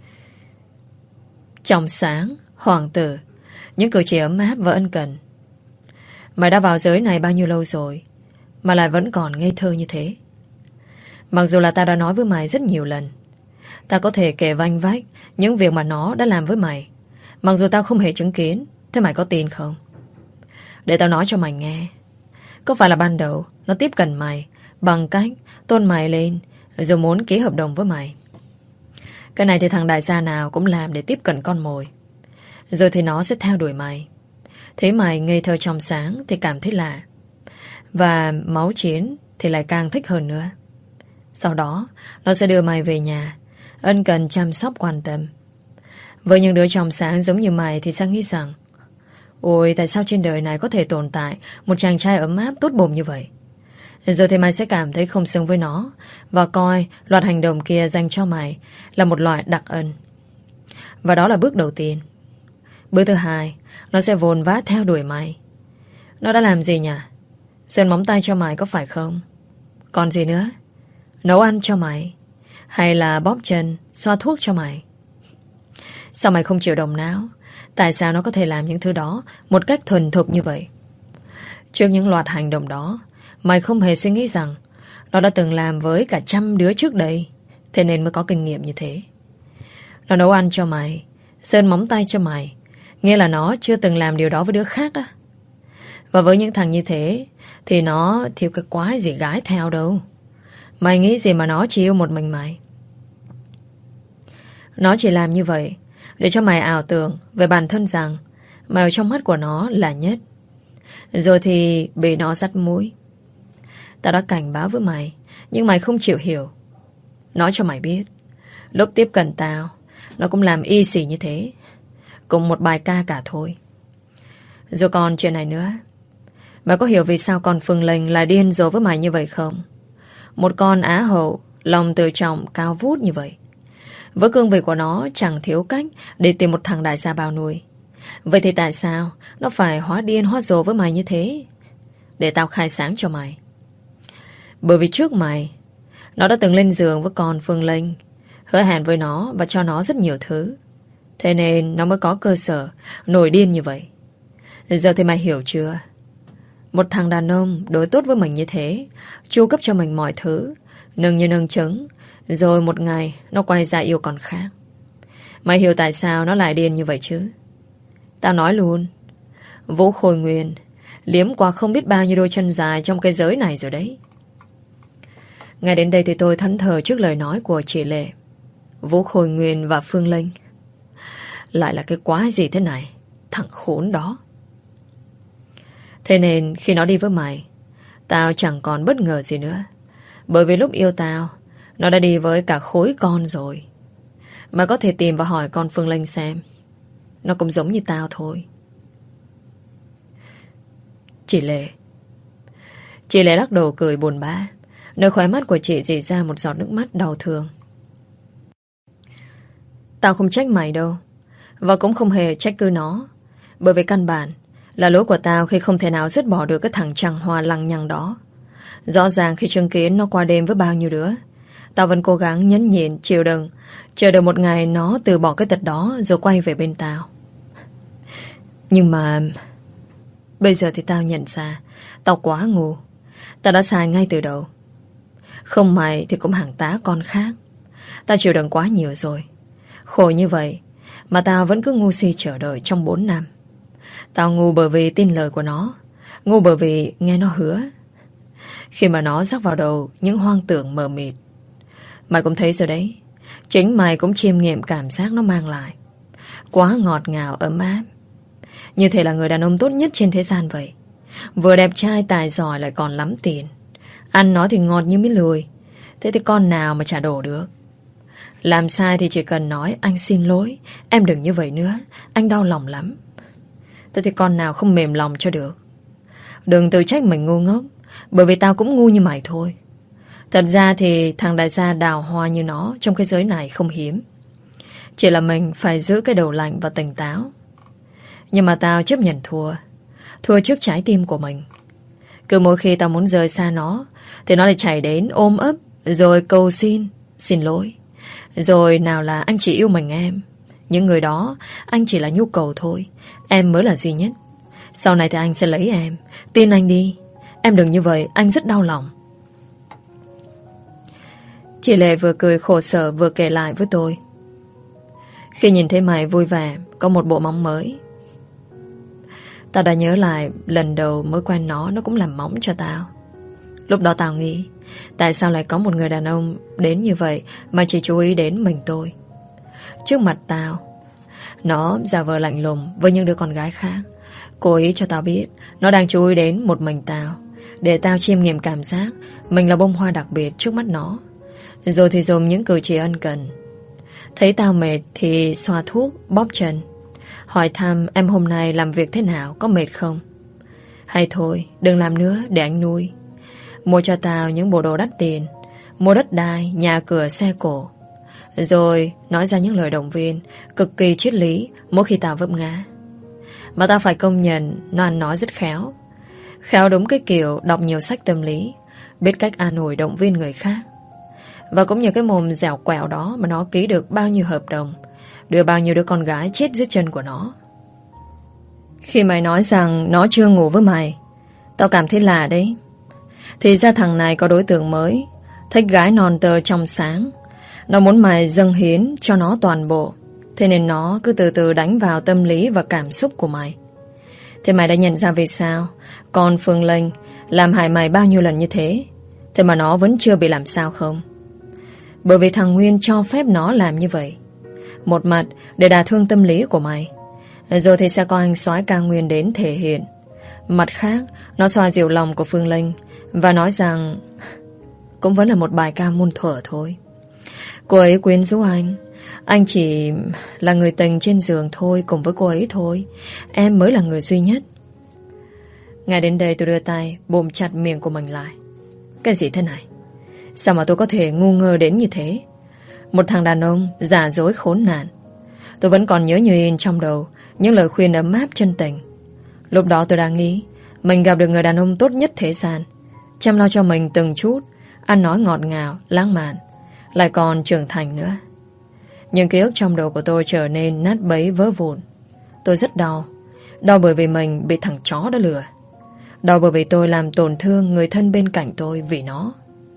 Trong sáng, hoàng tử, những cử chỉ ấm áp và ân cần. Mày đã vào giới này bao nhiêu lâu rồi mà lại vẫn còn ngây thơ như thế? Mặc dù là tao đã nói với mày rất nhiều lần, tao có thể kể vanh vách những việc mà nó đã làm với mày, mặc dù tao không hề chứng kiến. Thế mày có tin không? Để tao nói cho mày nghe. Có phải là ban đầu nó tiếp cận mày bằng cách tôn mày lên rồi muốn ký hợp đồng với mày? Cái này thì thằng đại gia nào cũng làm để tiếp cận con mồi. Rồi thì nó sẽ theo đuổi mày. Thấy mày ngây thơ trong sáng thì cảm thấy lạ, và máu chiến thì lại càng thích hơn nữa. Sau đó nó sẽ đưa mày về nhà, ân cần chăm sóc quan tâm. Với những đứa trong sáng giống như mày thì sẽ nghĩ rằng ôi, tại sao trên đời này có thể tồn tại một chàng trai ấm áp tốt bụng như vậy? Rồi thì mày sẽ cảm thấy không xứng với nó, và coi loạt hành động kia dành cho mày là một loại đặc ân. Và đó là bước đầu tiên. Bước thứ hai, nó sẽ vồn vã theo đuổi mày. Nó đã làm gì nhỉ? Sơn móng tay cho mày có phải không? Còn gì nữa? Nấu ăn cho mày, hay là bóp chân, xoa thuốc cho mày? Sao mày không chịu đồng não? Tại sao nó có thể làm những thứ đó một cách thuần thục như vậy? Trước những loạt hành động đó, mày không hề suy nghĩ rằng nó đã từng làm với cả trăm đứa trước đây, thế nên mới có kinh nghiệm như thế. Nó nấu ăn cho mày, sơn móng tay cho mày, nghĩa là nó chưa từng làm điều đó với đứa khác á. Và với những thằng như thế thì nó thiếu cái quái gì gái theo đâu. Mày nghĩ gì mà nó chỉ yêu một mình mày? Nó chỉ làm như vậy để cho mày ảo tưởng về bản thân rằng mày ở trong mắt của nó là nhất. Rồi thì bị nó dắt mũi. Tao đã cảnh báo với mày, nhưng mày không chịu hiểu. Nói cho mày biết, lúc tiếp cận tao, nó cũng làm y xì như thế. Cùng một bài ca cả thôi. Rồi còn chuyện này nữa. Mày có hiểu vì sao con Phương Linh lại điên rồ với mày như vậy không? Một con á hậu, lòng tự trọng cao vút như vậy, với cương vị của nó chẳng thiếu cách để tìm một thằng đại gia bao nuôi. Vậy thì tại sao nó phải hóa điên hóa rồ với mày như thế? Để tao khai sáng cho mày. Bởi vì trước mày, nó đã từng lên giường với con Phương Linh, hứa hẹn với nó và cho nó rất nhiều thứ. Thế nên nó mới có cơ sở nổi điên như vậy. Giờ thì mày hiểu chưa? Một thằng đàn ông đối tốt với mình như thế, chu cấp cho mình mọi thứ, nâng như nâng trứng, rồi một ngày nó quay ra yêu con khác. Mày hiểu tại sao nó lại điên như vậy chứ? Tao nói luôn, Vũ Khôi Nguyên liếm qua không biết bao nhiêu đôi chân dài trong cái giới này rồi đấy. Ngay đến đây thì tôi thẫn thờ trước lời nói của chị Lệ. Vũ Khôi Nguyên và Phương Linh lại là cái quái gì thế này? Thằng khốn đó. Thế nên khi nó đi với mày, tao chẳng còn bất ngờ gì nữa. Bởi vì lúc yêu tao, nó đã đi với cả khối con rồi. Mà có thể tìm và hỏi con Phương Linh xem. Nó cũng giống như tao thôi. Chị Lệ. Chị Lệ lắc đầu cười buồn bã. Nơi khóe mắt của chị rỉ ra một giọt nước mắt đau thương. Tao không trách mày đâu, và cũng không hề trách cứ nó. Bởi vì căn bản là lỗi của tao khi không thể nào dứt bỏ được cái thằng trăng hoa lăng nhăng đó. Rõ ràng khi chứng kiến nó qua đêm với bao nhiêu đứa, tao vẫn cố gắng nhẫn nhịn, chịu đựng, chờ được một ngày nó từ bỏ cái tật đó rồi quay về bên tao. Nhưng mà bây giờ thì tao nhận ra tao quá ngu. Tao đã sai ngay từ đầu. Không mày thì cũng hàng tá con khác. Tao chịu đựng quá nhiều rồi. Khổ như vậy mà tao vẫn cứ ngu si chờ đợi trong bốn năm. Tao ngu bởi vì tin lời của nó, ngu bởi vì nghe nó hứa. Khi mà nó rắc vào đầu những hoang tưởng mờ mịt. Mày cũng thấy rồi đấy. Chính mày cũng chiêm nghiệm cảm giác nó mang lại. Quá ngọt ngào ấm áp. Như thể là người đàn ông tốt nhất trên thế gian vậy. Vừa đẹp trai tài giỏi lại còn lắm tiền. Ăn nó thì ngọt như mít lùi. Thế thì con nào mà trả đổ được? Làm sai thì chỉ cần nói anh xin lỗi, em đừng như vậy nữa, anh đau lòng lắm. Thế thì con nào không mềm lòng cho được. Đừng tự trách mình ngu ngốc, bởi vì tao cũng ngu như mày thôi. Thật ra thì thằng đại gia đào hoa như nó trong cái giới này không hiếm. Chỉ là mình phải giữ cái đầu lạnh và tỉnh táo. Nhưng mà tao chấp nhận thua. Thua trước trái tim của mình. Cứ mỗi khi tao muốn rời xa nó thì nó lại chạy đến ôm ấp, rồi cầu xin, xin lỗi. Rồi nào là anh chỉ yêu mình em. Những người đó anh chỉ là nhu cầu thôi. Em mới là duy nhất. Sau này thì anh sẽ lấy em. Tin anh đi. Em đừng như vậy, anh rất đau lòng. Chị Lệ vừa cười khổ sở vừa kể lại với tôi. Khi nhìn thấy mày vui vẻ, có một bộ móng mới, tao đã nhớ lại lần đầu mới quen nó, nó cũng làm móng cho tao. Lúc đó tao nghĩ, tại sao lại có một người đàn ông đến như vậy mà chỉ chú ý đến mình tôi. Trước mặt tao, nó giả vờ lạnh lùng với những đứa con gái khác, cố ý cho tao biết nó đang chú ý đến một mình tao, để tao chiêm nghiệm cảm giác mình là bông hoa đặc biệt trước mắt nó. Rồi thì dùng những cử chỉ ân cần. Thấy tao mệt thì xoa thuốc, bóp chân, hỏi thăm em hôm nay làm việc thế nào, có mệt không? Hay thôi, đừng làm nữa để anh nuôi. Mua cho tao những bộ đồ đắt tiền, mua đất đai, nhà cửa, xe cổ. Rồi nói ra những lời động viên cực kỳ triết lý mỗi khi tao vấp ngã. Mà tao phải công nhận nó ăn nói rất khéo. Khéo đúng cái kiểu đọc nhiều sách tâm lý, biết cách an ủi động viên người khác. Và cũng như cái mồm dẻo quẹo đó mà nó ký được bao nhiêu hợp đồng, đưa bao nhiêu đứa con gái chết dưới chân của nó. Khi mày nói rằng nó chưa ngủ với mày, tao cảm thấy lạ đấy. Thì ra thằng này có đối tượng mới, thích gái non tơ trong sáng. Nó muốn mày dâng hiến cho nó toàn bộ. Thế nên nó cứ từ từ đánh vào tâm lý và cảm xúc của mày. Thế mày đã nhận ra vì sao con Phương Linh làm hại mày bao nhiêu lần như thế, thế mà nó vẫn chưa bị làm sao không? Bởi vì thằng Nguyên cho phép nó làm như vậy. Một mặt để đả thương tâm lý của mày, rồi thì sẽ có anh soái ca Nguyên đến thể hiện. Mặt khác, nó xoa dịu lòng của Phương Linh và nói rằng cũng vẫn là một bài ca muôn thuở thôi. Cô ấy quyến rũ anh, anh chỉ là người tình trên giường thôi, cùng với cô ấy thôi. Em mới là người duy nhất. Ngay đến đây tôi đưa tay bùm chặt miệng của mình lại. Cái gì thế này? Sao mà tôi có thể ngu ngơ đến như thế? Một thằng đàn ông giả dối khốn nạn. Tôi vẫn còn nhớ như in trong đầu những lời khuyên ấm áp chân tình. Lúc đó tôi đang nghĩ mình gặp được người đàn ông tốt nhất thế gian, chăm lo cho mình từng chút, ăn nói ngọt ngào, lãng mạn, lại còn trưởng thành nữa. Nhưng ký ức trong đầu của tôi trở nên nát bấy vỡ vụn. Tôi rất đau. Đau bởi vì mình bị thằng chó đã lừa. Đau bởi vì tôi làm tổn thương người thân bên cạnh tôi vì nó.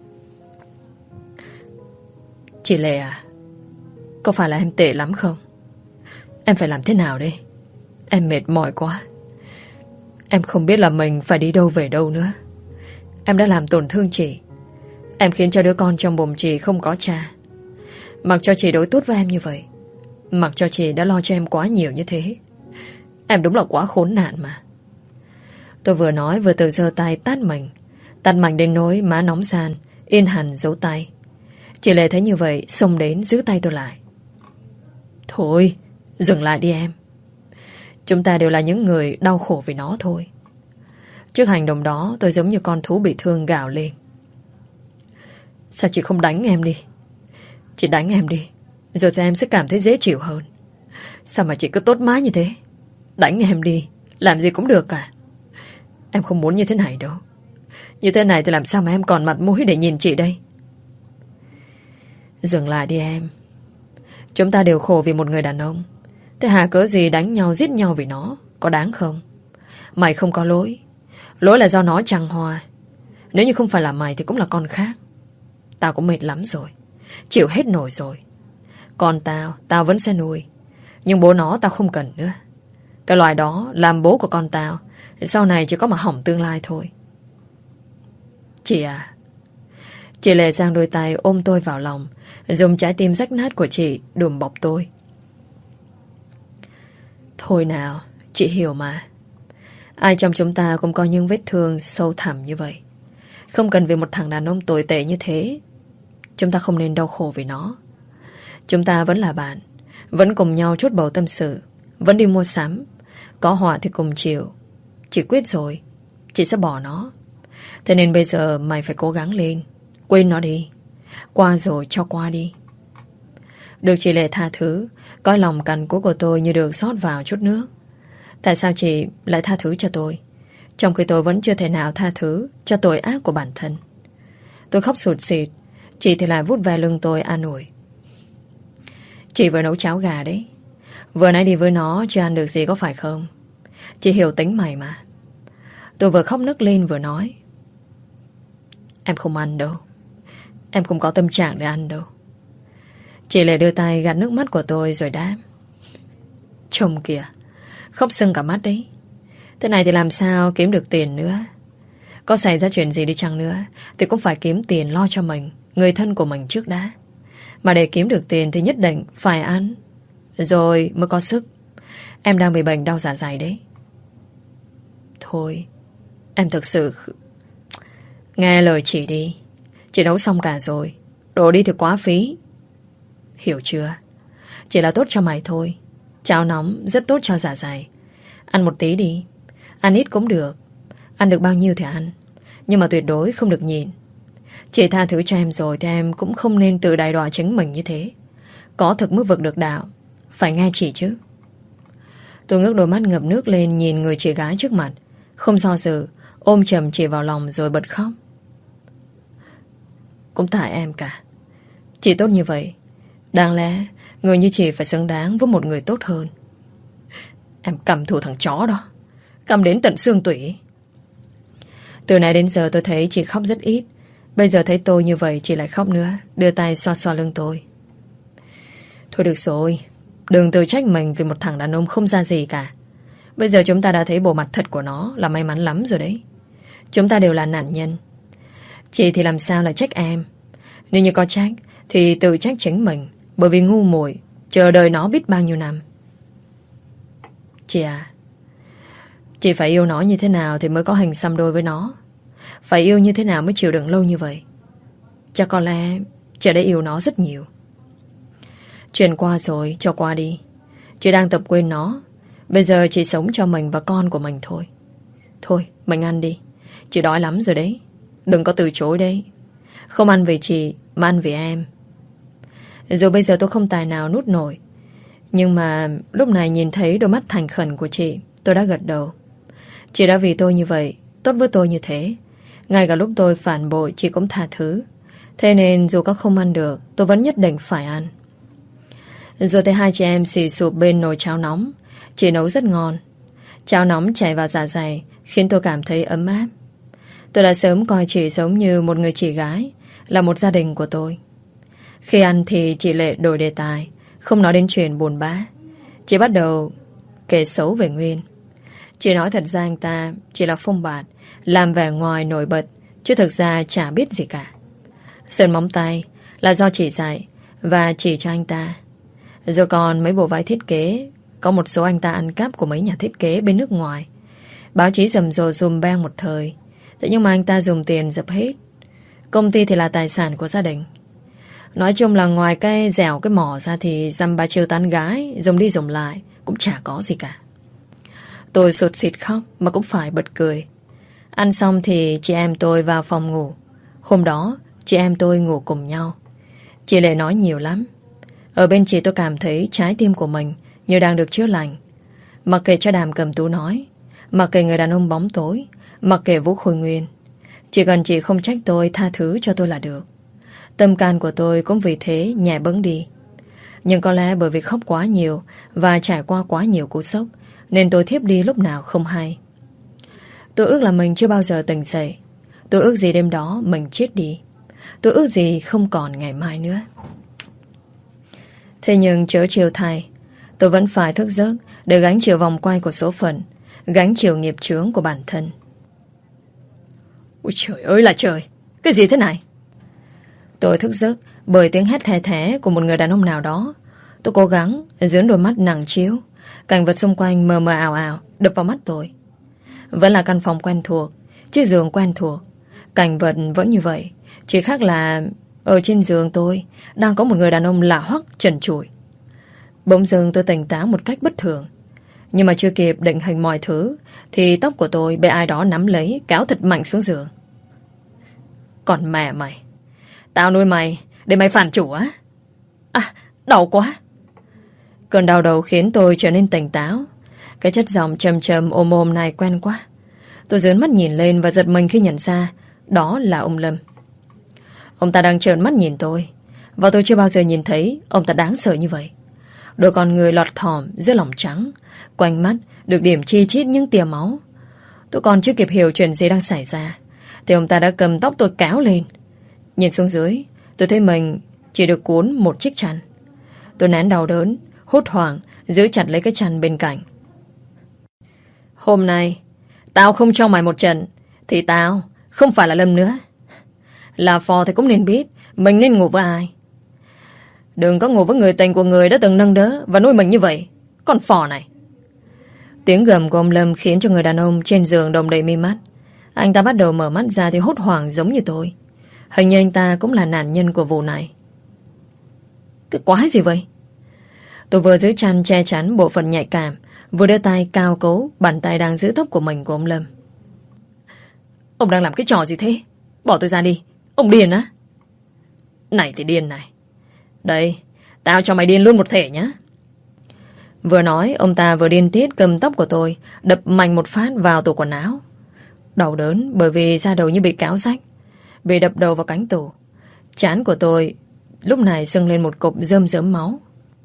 Chị Lệ à, có phải là em tệ lắm không? Em phải làm thế nào đây? Em mệt mỏi quá. Em không biết là mình phải đi đâu về đâu nữa. Em đã làm tổn thương chị. Em khiến cho đứa con trong bụng chị không có cha. Mặc cho chị đối tốt với em như vậy, mặc cho chị đã lo cho em quá nhiều như thế. Em đúng là quá khốn nạn mà. Tôi vừa nói vừa tự giơ tay tát mình, tát mạnh đến nỗi má nóng ran, yên hẳn dấu tay. Chị Lệ thấy như vậy xông đến giữ tay tôi lại. Thôi, dừng lại đi em. Chúng ta đều là những người đau khổ vì nó thôi. Trước hành động đó, tôi giống như con thú bị thương gào lên. Sao chị không đánh em đi? Chị đánh em đi, rồi thì em sẽ cảm thấy dễ chịu hơn. Sao mà chị cứ tốt mái như thế? Đánh em đi, làm gì cũng được cả. Em không muốn như thế này đâu. Như thế này thì làm sao mà em còn mặt mũi để nhìn chị đây? Dừng lại đi em. Chúng ta đều khổ vì một người đàn ông. Thế hà cớ gì đánh nhau giết nhau vì nó? Có đáng không? Mày không có lỗi. Lỗi là do nó trăng hoa. Nếu như không phải là mày thì cũng là con khác. Tao cũng mệt lắm rồi, chịu hết nổi rồi. Con tao, tao vẫn sẽ nuôi. Nhưng bố nó tao không cần nữa. Cái loài đó làm bố của con tao, sau này chỉ có mà hỏng tương lai thôi. Chị à. Chị Lệ giang đôi tay ôm tôi vào lòng, dùng trái tim rách nát của chị đùm bọc tôi. Thôi nào, chị hiểu mà. Ai trong chúng ta cũng có những vết thương sâu thẳm như vậy. Không cần vì một thằng đàn ông tồi tệ như thế. Chúng ta không nên đau khổ vì nó. Chúng ta vẫn là bạn, vẫn cùng nhau chốt bầu tâm sự, vẫn đi mua sắm. Có họa thì cùng chịu. Chị quyết rồi, chị sẽ bỏ nó. Thế nên bây giờ mày phải cố gắng lên. Quên nó đi. Qua rồi cho qua đi. Được chị Lệ tha thứ, coi lòng cằn cỗi của tôi như được rót vào chút nước. Tại sao chị lại tha thứ cho tôi, trong khi tôi vẫn chưa thể nào tha thứ cho tội ác của bản thân? Tôi khóc sụt sịt. Chị thì lại vuốt ve lưng tôi an ủi. Chị vừa nấu cháo gà đấy. Vừa nãy đi với nó chưa ăn được gì có phải không? Chị hiểu tính mày mà. Tôi vừa khóc nức lên vừa nói. Em không ăn đâu. Em không có tâm trạng để ăn đâu. Chị lại đưa tay gạt nước mắt của tôi rồi đáp. Trông kìa, khóc sưng cả mắt đấy. Thế này thì làm sao kiếm được tiền nữa? Có xảy ra chuyện gì đi chăng nữa thì cũng phải kiếm tiền lo cho mình, người thân của mình trước đã. Mà để kiếm được tiền thì nhất định phải ăn, rồi mới có sức. Em đang bị bệnh đau dạ dày đấy. Thôi, em thực sự... Nghe lời chị đi. Chị nấu xong cả rồi. Đồ đi thì quá phí. Hiểu chưa? Chỉ là tốt cho mày thôi. Cháo nóng rất tốt cho dạ dày. Ăn một tí đi. Ăn ít cũng được. Ăn được bao nhiêu thì ăn. Nhưng mà tuyệt đối không được nhìn. Chị tha thứ cho em rồi thì em cũng không nên tự đày đọa chính mình như thế. Có thực mức vực được đạo. Phải nghe chị chứ. Tôi ngước đôi mắt ngập nước lên nhìn người chị gái trước mặt. Không do dự, ôm chầm chị vào lòng rồi bật khóc. Cũng tại em cả. Chị tốt như vậy, đáng lẽ người như chị phải xứng đáng với một người tốt hơn. Em căm thù thằng chó đó, căm đến tận xương tủy. Từ nãy đến giờ tôi thấy chị khóc rất ít. Bây giờ thấy tôi như vậy chị lại khóc nữa. Đưa tay xoa xoa lưng tôi. Thôi được rồi, đừng tự trách mình vì một thằng đàn ông không ra gì cả. Bây giờ chúng ta đã thấy bộ mặt thật của nó là may mắn lắm rồi đấy. Chúng ta đều là nạn nhân. Chị thì làm sao lại trách em? Nếu như có trách thì tự trách chính mình, bởi vì ngu muội chờ đợi nó biết bao nhiêu năm. Chị à, chị phải yêu nó như thế nào thì mới có hình xăm đôi với nó. Phải yêu như thế nào mới chịu đựng lâu như vậy. Chắc có lẽ chị đã yêu nó rất nhiều. Chuyện qua rồi, cho qua đi. Chị đang tập quên nó. Bây giờ chị sống cho mình và con của mình thôi. Thôi, mình ăn đi. Chị đói lắm rồi đấy. Đừng có từ chối đấy. Không ăn vì chị mà ăn vì em. Dù bây giờ tôi không tài nào nuốt nổi, Nhưng mà lúc này nhìn thấy đôi mắt thành khẩn của chị, tôi đã gật đầu. Chị đã vì tôi như vậy, tốt với tôi như thế. Ngay cả lúc tôi phản bội, chị cũng tha thứ. Thế nên dù có không ăn được, tôi vẫn nhất định phải ăn. Rồi thấy hai chị em xì sụp bên nồi cháo nóng. Chị nấu rất ngon. Cháo nóng chảy vào dạ dày khiến tôi cảm thấy ấm áp. Tôi đã sớm coi chị giống như một người chị gái, là một gia đình của tôi. Khi ăn thì chị Lệ đổi đề tài, không nói đến chuyện buồn bã. Chị bắt đầu kể xấu về Nguyên. Chị nói thật ra anh ta chỉ là phông bạt, làm vẻ ngoài nổi bật, chứ thực ra chả biết gì cả. Sơn móng tay là do chị dạy và chỉ cho anh ta. Rồi còn mấy bộ váy thiết kế, có một số anh ta ăn cắp của mấy nhà thiết kế bên nước ngoài. Báo chí rầm rộ dùm beng một thời. Thế nhưng mà anh ta dùng tiền dập hết. Công ty thì là tài sản của gia đình. Nói chung là ngoài cái dẻo cái mỏ ra thì dăm ba chiêu tán gái, dùng đi dùng lại cũng chả có gì cả. Tôi sụt xịt khóc mà cũng phải bật cười. Ăn xong thì chị em tôi vào phòng ngủ. Hôm đó chị em tôi ngủ cùng nhau. Chị Lệ nói nhiều lắm. Ở bên chị tôi cảm thấy trái tim của mình như đang được chữa lành. Mặc kệ cho Đàm Cầm Tú nói, mặc kệ người đàn ông bóng tối, mặc kệ Vũ Khôi Nguyên, chỉ cần chị không trách tôi, tha thứ cho tôi là được. Tâm can của tôi cũng vì thế nhẹ bớng đi. Nhưng có lẽ bởi vì khóc quá nhiều và trải qua quá nhiều cú sốc nên tôi thiếp đi lúc nào không hay. Tôi ước là mình chưa bao giờ tỉnh dậy. Tôi ước gì đêm đó mình chết đi. Tôi ước gì không còn ngày mai nữa. Thế nhưng chớ chiều thay, tôi vẫn phải thức giấc để gánh chịu vòng quay của số phận, gánh chịu nghiệp chướng của bản thân. Ôi trời ơi là trời, cái gì thế này? Tôi thức giấc bởi tiếng hét thè thé của một người đàn ông nào đó. Tôi cố gắng dưỡng đôi mắt nặng chiếu. Cảnh vật xung quanh mờ mờ ảo ảo đập vào mắt tôi. Vẫn là căn phòng quen thuộc, chiếc giường quen thuộc. Cảnh vật vẫn như vậy, chỉ khác là ở trên giường tôi đang có một người đàn ông lạ hoắc trần trụi. Bỗng dưng tôi tỉnh táo một cách bất thường. Nhưng mà chưa kịp định hình mọi thứ thì tóc của tôi bị ai đó nắm lấy, kéo thật mạnh xuống giường. Còn mẹ mày, tao nuôi mày để mày phản chủ á? À, đau quá. Cơn đau đầu khiến tôi trở nên tỉnh táo. Cái chất giọng trầm trầm ôm ôm này quen quá. Tôi dướn mắt nhìn lên và giật mình khi nhận ra đó là ông Lâm. Ông ta đang trợn mắt nhìn tôi, và tôi chưa bao giờ nhìn thấy ông ta đáng sợ như vậy. Đôi con người lọt thỏm giữa lòng trắng, quanh mắt được điểm chi chít những tia máu. Tôi còn chưa kịp hiểu chuyện gì đang xảy ra thì ông ta đã cầm tóc tôi kéo lên. Nhìn xuống dưới, tôi thấy mình chỉ được cuốn một chiếc chăn. Tôi nén đau đớn, hốt hoảng giữ chặt lấy cái chăn bên cạnh. Hôm nay tao không cho mày một trận thì tao không phải là Lâm nữa. Là phò thì cũng nên biết mình nên ngủ với ai. Đừng có ngủ với người tình của người đã từng nâng đỡ và nuôi mình như vậy. Con phò này. Tiếng gầm của ông Lâm khiến cho người đàn ông trên giường đồng đầy mi mắt. Anh ta bắt đầu mở mắt ra thì hốt hoảng giống như tôi. Hình như anh ta cũng là nạn nhân của vụ này. Cái quái gì vậy? Tôi vừa giữ chăn che chắn bộ phận nhạy cảm, vừa đưa tay cao cố bàn tay đang giữ tóc của mình của ông Lâm. Ông đang làm cái trò gì thế? Bỏ tôi ra đi. Ông điên á? Này thì điên này. Đây, tao cho mày điên luôn một thể nhá. Vừa nói, ông ta vừa điên tiết cầm tóc của tôi, đập mạnh một phát vào tủ quần áo. Đau đớn bởi vì da đầu như bị cáo rách, bị đập đầu vào cánh tủ. Trán của tôi lúc này sưng lên một cục rơm rớm máu.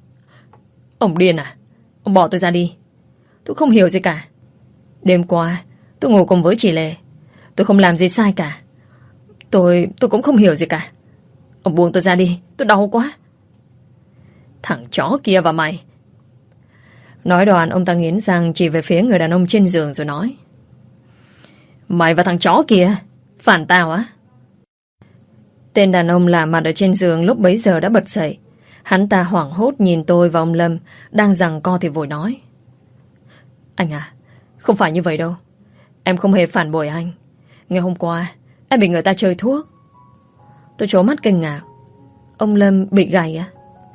Ông điên à? Ông bỏ tôi ra đi. Tôi không hiểu gì cả. Đêm qua tôi ngủ cùng với chị Lê. Tôi không làm gì sai cả. Tôi tôi cũng không hiểu gì cả. Ông buông tôi ra đi. Tôi đau quá. Thằng chó kia và mày. Nói đoạn ông ta nghiến răng chỉ về phía người đàn ông trên giường rồi nói. Mày và thằng chó kia phản tao á? Tên đàn ông lạ mặt ở trên giường lúc bấy giờ đã bật dậy. Hắn ta hoảng hốt nhìn tôi và ông Lâm đang giằng co thì vội nói. Anh à, không phải như vậy đâu. Em không hề phản bội anh. Ngày hôm qua em bị người ta chơi thuốc. Tôi trố mắt kinh ngạc. Ông Lâm bị gầy á?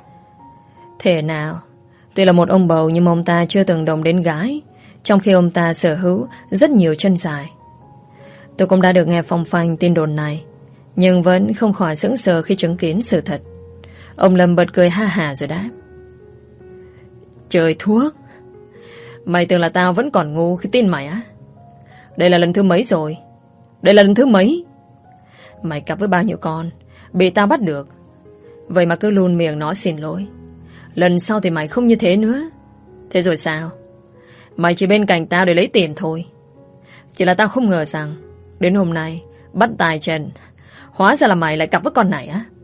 Thế nào? Tuy là một ông bầu nhưng ông ta chưa từng động đến gái, trong khi ông ta sở hữu rất nhiều chân dài. Tôi cũng đã được nghe phong phanh tin đồn này, nhưng vẫn không khỏi sững sờ khi chứng kiến sự thật. Ông Lâm bật cười ha hả rồi đáp. Trời thuốc. Mày tưởng là tao vẫn còn ngu khi tin mày á? Đây là lần thứ mấy rồi? Đây là lần thứ mấy? Mày cặp với bao nhiêu con bị tao bắt được, vậy mà cứ luôn miệng nói xin lỗi. Lần sau thì mày không như thế nữa. Thế rồi sao? Mày chỉ bên cạnh tao để lấy tiền thôi. Chỉ là tao không ngờ rằng đến hôm nay bắt tài trần, hóa ra là mày lại cặp với con này á.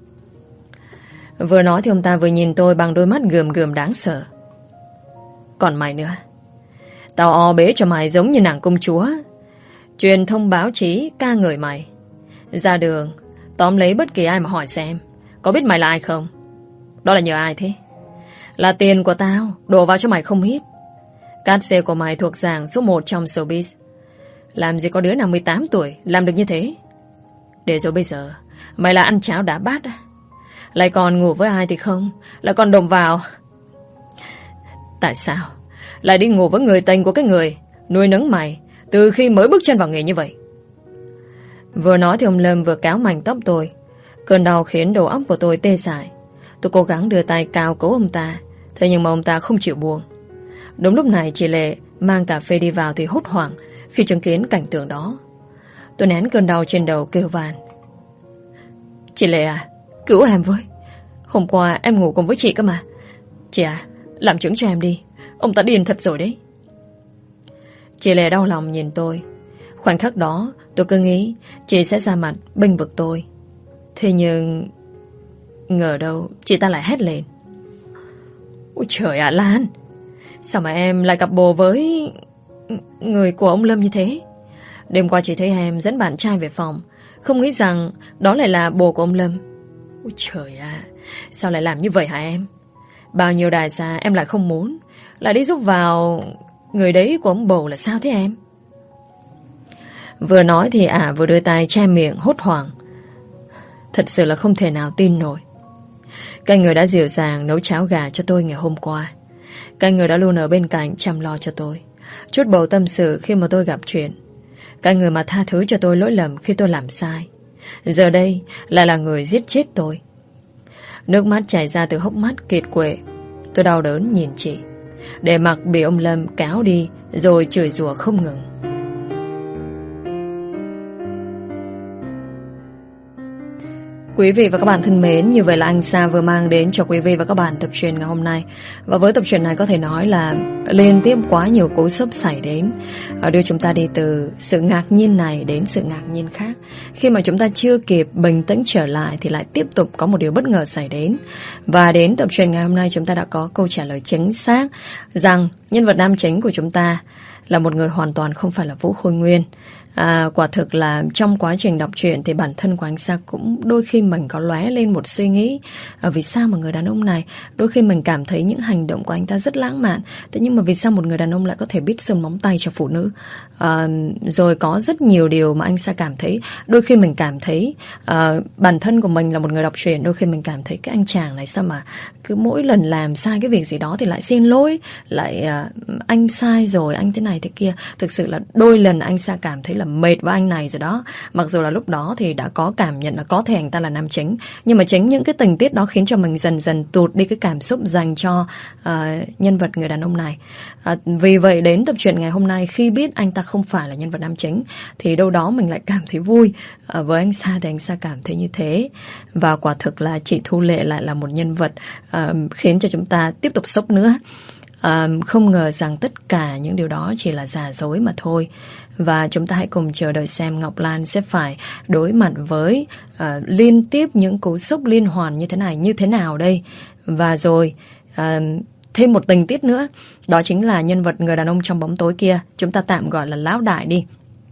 Vừa nói thì ông ta vừa nhìn tôi bằng đôi mắt gườm gườm đáng sợ. Còn mày nữa, tao o bế cho mày giống như nàng công chúa, truyền thông báo chí ca ngợi mày. Ra đường tóm lấy bất kỳ ai mà hỏi xem có biết mày là ai không. Đó là nhờ ai thế? Là tiền của tao đổ vào cho mày không ít. Cát xê của mày thuộc dạng số một trong showbiz. Làm gì có đứa nào mười tám tuổi làm được như thế. Để rồi bây giờ mày là ăn cháo đá bát, lại còn ngủ với ai thì không, lại còn đồng vào. Tại sao lại đi ngủ với người tình của cái người nuôi nấng mày từ khi mới bước chân vào nghề như vậy? Vừa nói thì ông Lâm vừa kéo mảnh tóc tôi. Cơn đau khiến đầu óc của tôi tê dại. Tôi cố gắng đưa tay cào cấu ông ta, thế nhưng mà ông ta không chịu buông. Đúng lúc này chị Lệ mang cà phê đi vào thì hốt hoảng khi chứng kiến cảnh tượng đó. Tôi nén cơn đau trên đầu kêu van: Chị Lệ à, cứu em với. Hôm qua em ngủ cùng với chị cơ mà. Chị à, làm chứng cho em đi. Ông ta điên thật rồi đấy. Chị Lệ đau lòng nhìn tôi. Khoảnh khắc đó tôi cứ nghĩ chị sẽ ra mặt bênh vực tôi. Thế nhưng ngờ đâu chị ta lại hét lên: Ôi trời ạ, Lan, sao mà em lại cặp bồ với người của ông Lâm như thế? Đêm qua chị thấy em dẫn bạn trai về phòng, không nghĩ rằng đó lại là bồ của ông Lâm. Ôi trời ạ, sao lại làm như vậy hả em? Bao nhiêu đại gia em lại không muốn, lại đi giúp vào người đấy của ông bầu là sao thế em? Vừa nói thì ả vừa đưa tay che miệng hốt hoảng. Thật sự là không thể nào tin nổi. Cái người đã dịu dàng nấu cháo gà cho tôi ngày hôm qua, cái người đã luôn ở bên cạnh chăm lo cho tôi, chút bầu tâm sự khi mà tôi gặp chuyện, cái người mà tha thứ cho tôi lỗi lầm khi tôi làm sai, giờ đây lại là người giết chết tôi. Nước mắt chảy ra từ hốc mắt kiệt quệ. Tôi đau đớn nhìn chị, để mặc bị ông Lâm kéo đi rồi chửi rủa không ngừng. Quý vị và các bạn thân mến, như vậy là anh Sa vừa mang đến cho quý vị và các bạn tập truyện ngày hôm nay. Và với tập truyện này có thể nói là liên tiếp quá nhiều cú sốc xảy đến, đưa chúng ta đi từ sự ngạc nhiên này đến sự ngạc nhiên khác. Khi mà chúng ta chưa kịp bình tĩnh trở lại thì lại tiếp tục có một điều bất ngờ xảy đến. Và đến tập truyện ngày hôm nay chúng ta đã có câu trả lời chính xác rằng nhân vật nam chính của chúng ta là một người hoàn toàn không phải là Vũ Khôi Nguyên. À, quả thực là trong quá trình đọc truyện thì bản thân của anh Sa cũng đôi khi mình có lóe lên một suy nghĩ, à, vì sao mà người đàn ông này, đôi khi mình cảm thấy những hành động của anh ta rất lãng mạn, thế nhưng mà vì sao một người đàn ông lại có thể biết sơn móng tay cho phụ nữ? À, rồi có rất nhiều điều mà anh Sa cảm thấy, đôi khi mình cảm thấy à, bản thân của mình là một người đọc truyện, đôi khi mình cảm thấy cái anh chàng này sao mà cứ mỗi lần làm sai cái việc gì đó thì lại xin lỗi, lại à, anh sai rồi, anh thế này thế kia. Thực sự là đôi lần anh Sa cảm thấy là mệt với anh này rồi đó. Mặc dù là lúc đó thì đã có cảm nhận là có thể anh ta là nam chính, nhưng mà chính những cái tình tiết đó khiến cho mình dần dần tụt đi cái cảm xúc dành cho uh, nhân vật người đàn ông này. uh, Vì vậy đến tập truyện ngày hôm nay, khi biết anh ta không phải là nhân vật nam chính thì đâu đó mình lại cảm thấy vui. uh, Với anh Sa thì anh Sa cảm thấy như thế. Và quả thực là chị Thu Lệ lại là một nhân vật uh, khiến cho chúng ta tiếp tục sốc nữa. À, không ngờ rằng tất cả những điều đó chỉ là giả dối mà thôi. Và chúng ta hãy cùng chờ đợi xem Ngọc Lan sẽ phải đối mặt với uh, liên tiếp những cú sốc liên hoàn như thế này như thế nào đây. Và rồi uh, thêm một tình tiết nữa, đó chính là nhân vật người đàn ông trong bóng tối kia, chúng ta tạm gọi là Lão Đại đi.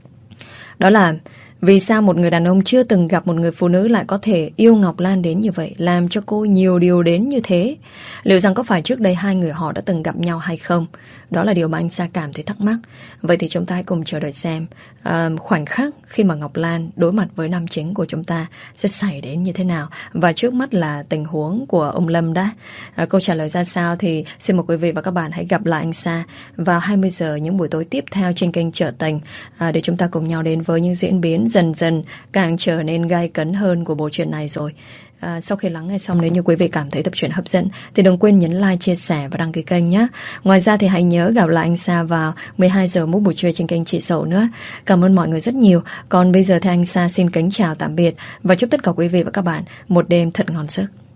Đó là vì sao một người đàn ông chưa từng gặp một người phụ nữ lại có thể yêu Ngọc Lan đến như vậy, làm cho cô nhiều điều đến như thế? Liệu rằng có phải trước đây hai người họ đã từng gặp nhau hay không? Đó là điều mà anh Sa cảm thấy thắc mắc. Vậy thì chúng ta hãy cùng chờ đợi xem uh, khoảnh khắc khi mà Ngọc Lan đối mặt với nam chính của chúng ta sẽ xảy đến như thế nào. Và trước mắt là tình huống của ông Lâm đã. Uh, câu trả lời ra sao thì xin mời quý vị và các bạn hãy gặp lại anh Sa vào hai mươi giờ những buổi tối tiếp theo trên kênh Trở Tình, uh, để chúng ta cùng nhau đến với những diễn biến biến dần dần càng trở nên gay cấn hơn của bộ truyện này rồi. À, sau khi lắng nghe xong, nếu như quý vị cảm thấy tập truyện hấp dẫn thì đừng quên nhấn like, chia sẻ và đăng ký kênh nhé. Ngoài ra thì hãy nhớ gặp lại anh Sa vào mười hai giờ mỗi buổi trưa trên kênh Chị Sầu nữa. Cảm ơn mọi người rất nhiều. Còn bây giờ thì anh Sa xin kính chào tạm biệt và chúc tất cả quý vị và các bạn một đêm thật ngon giấc.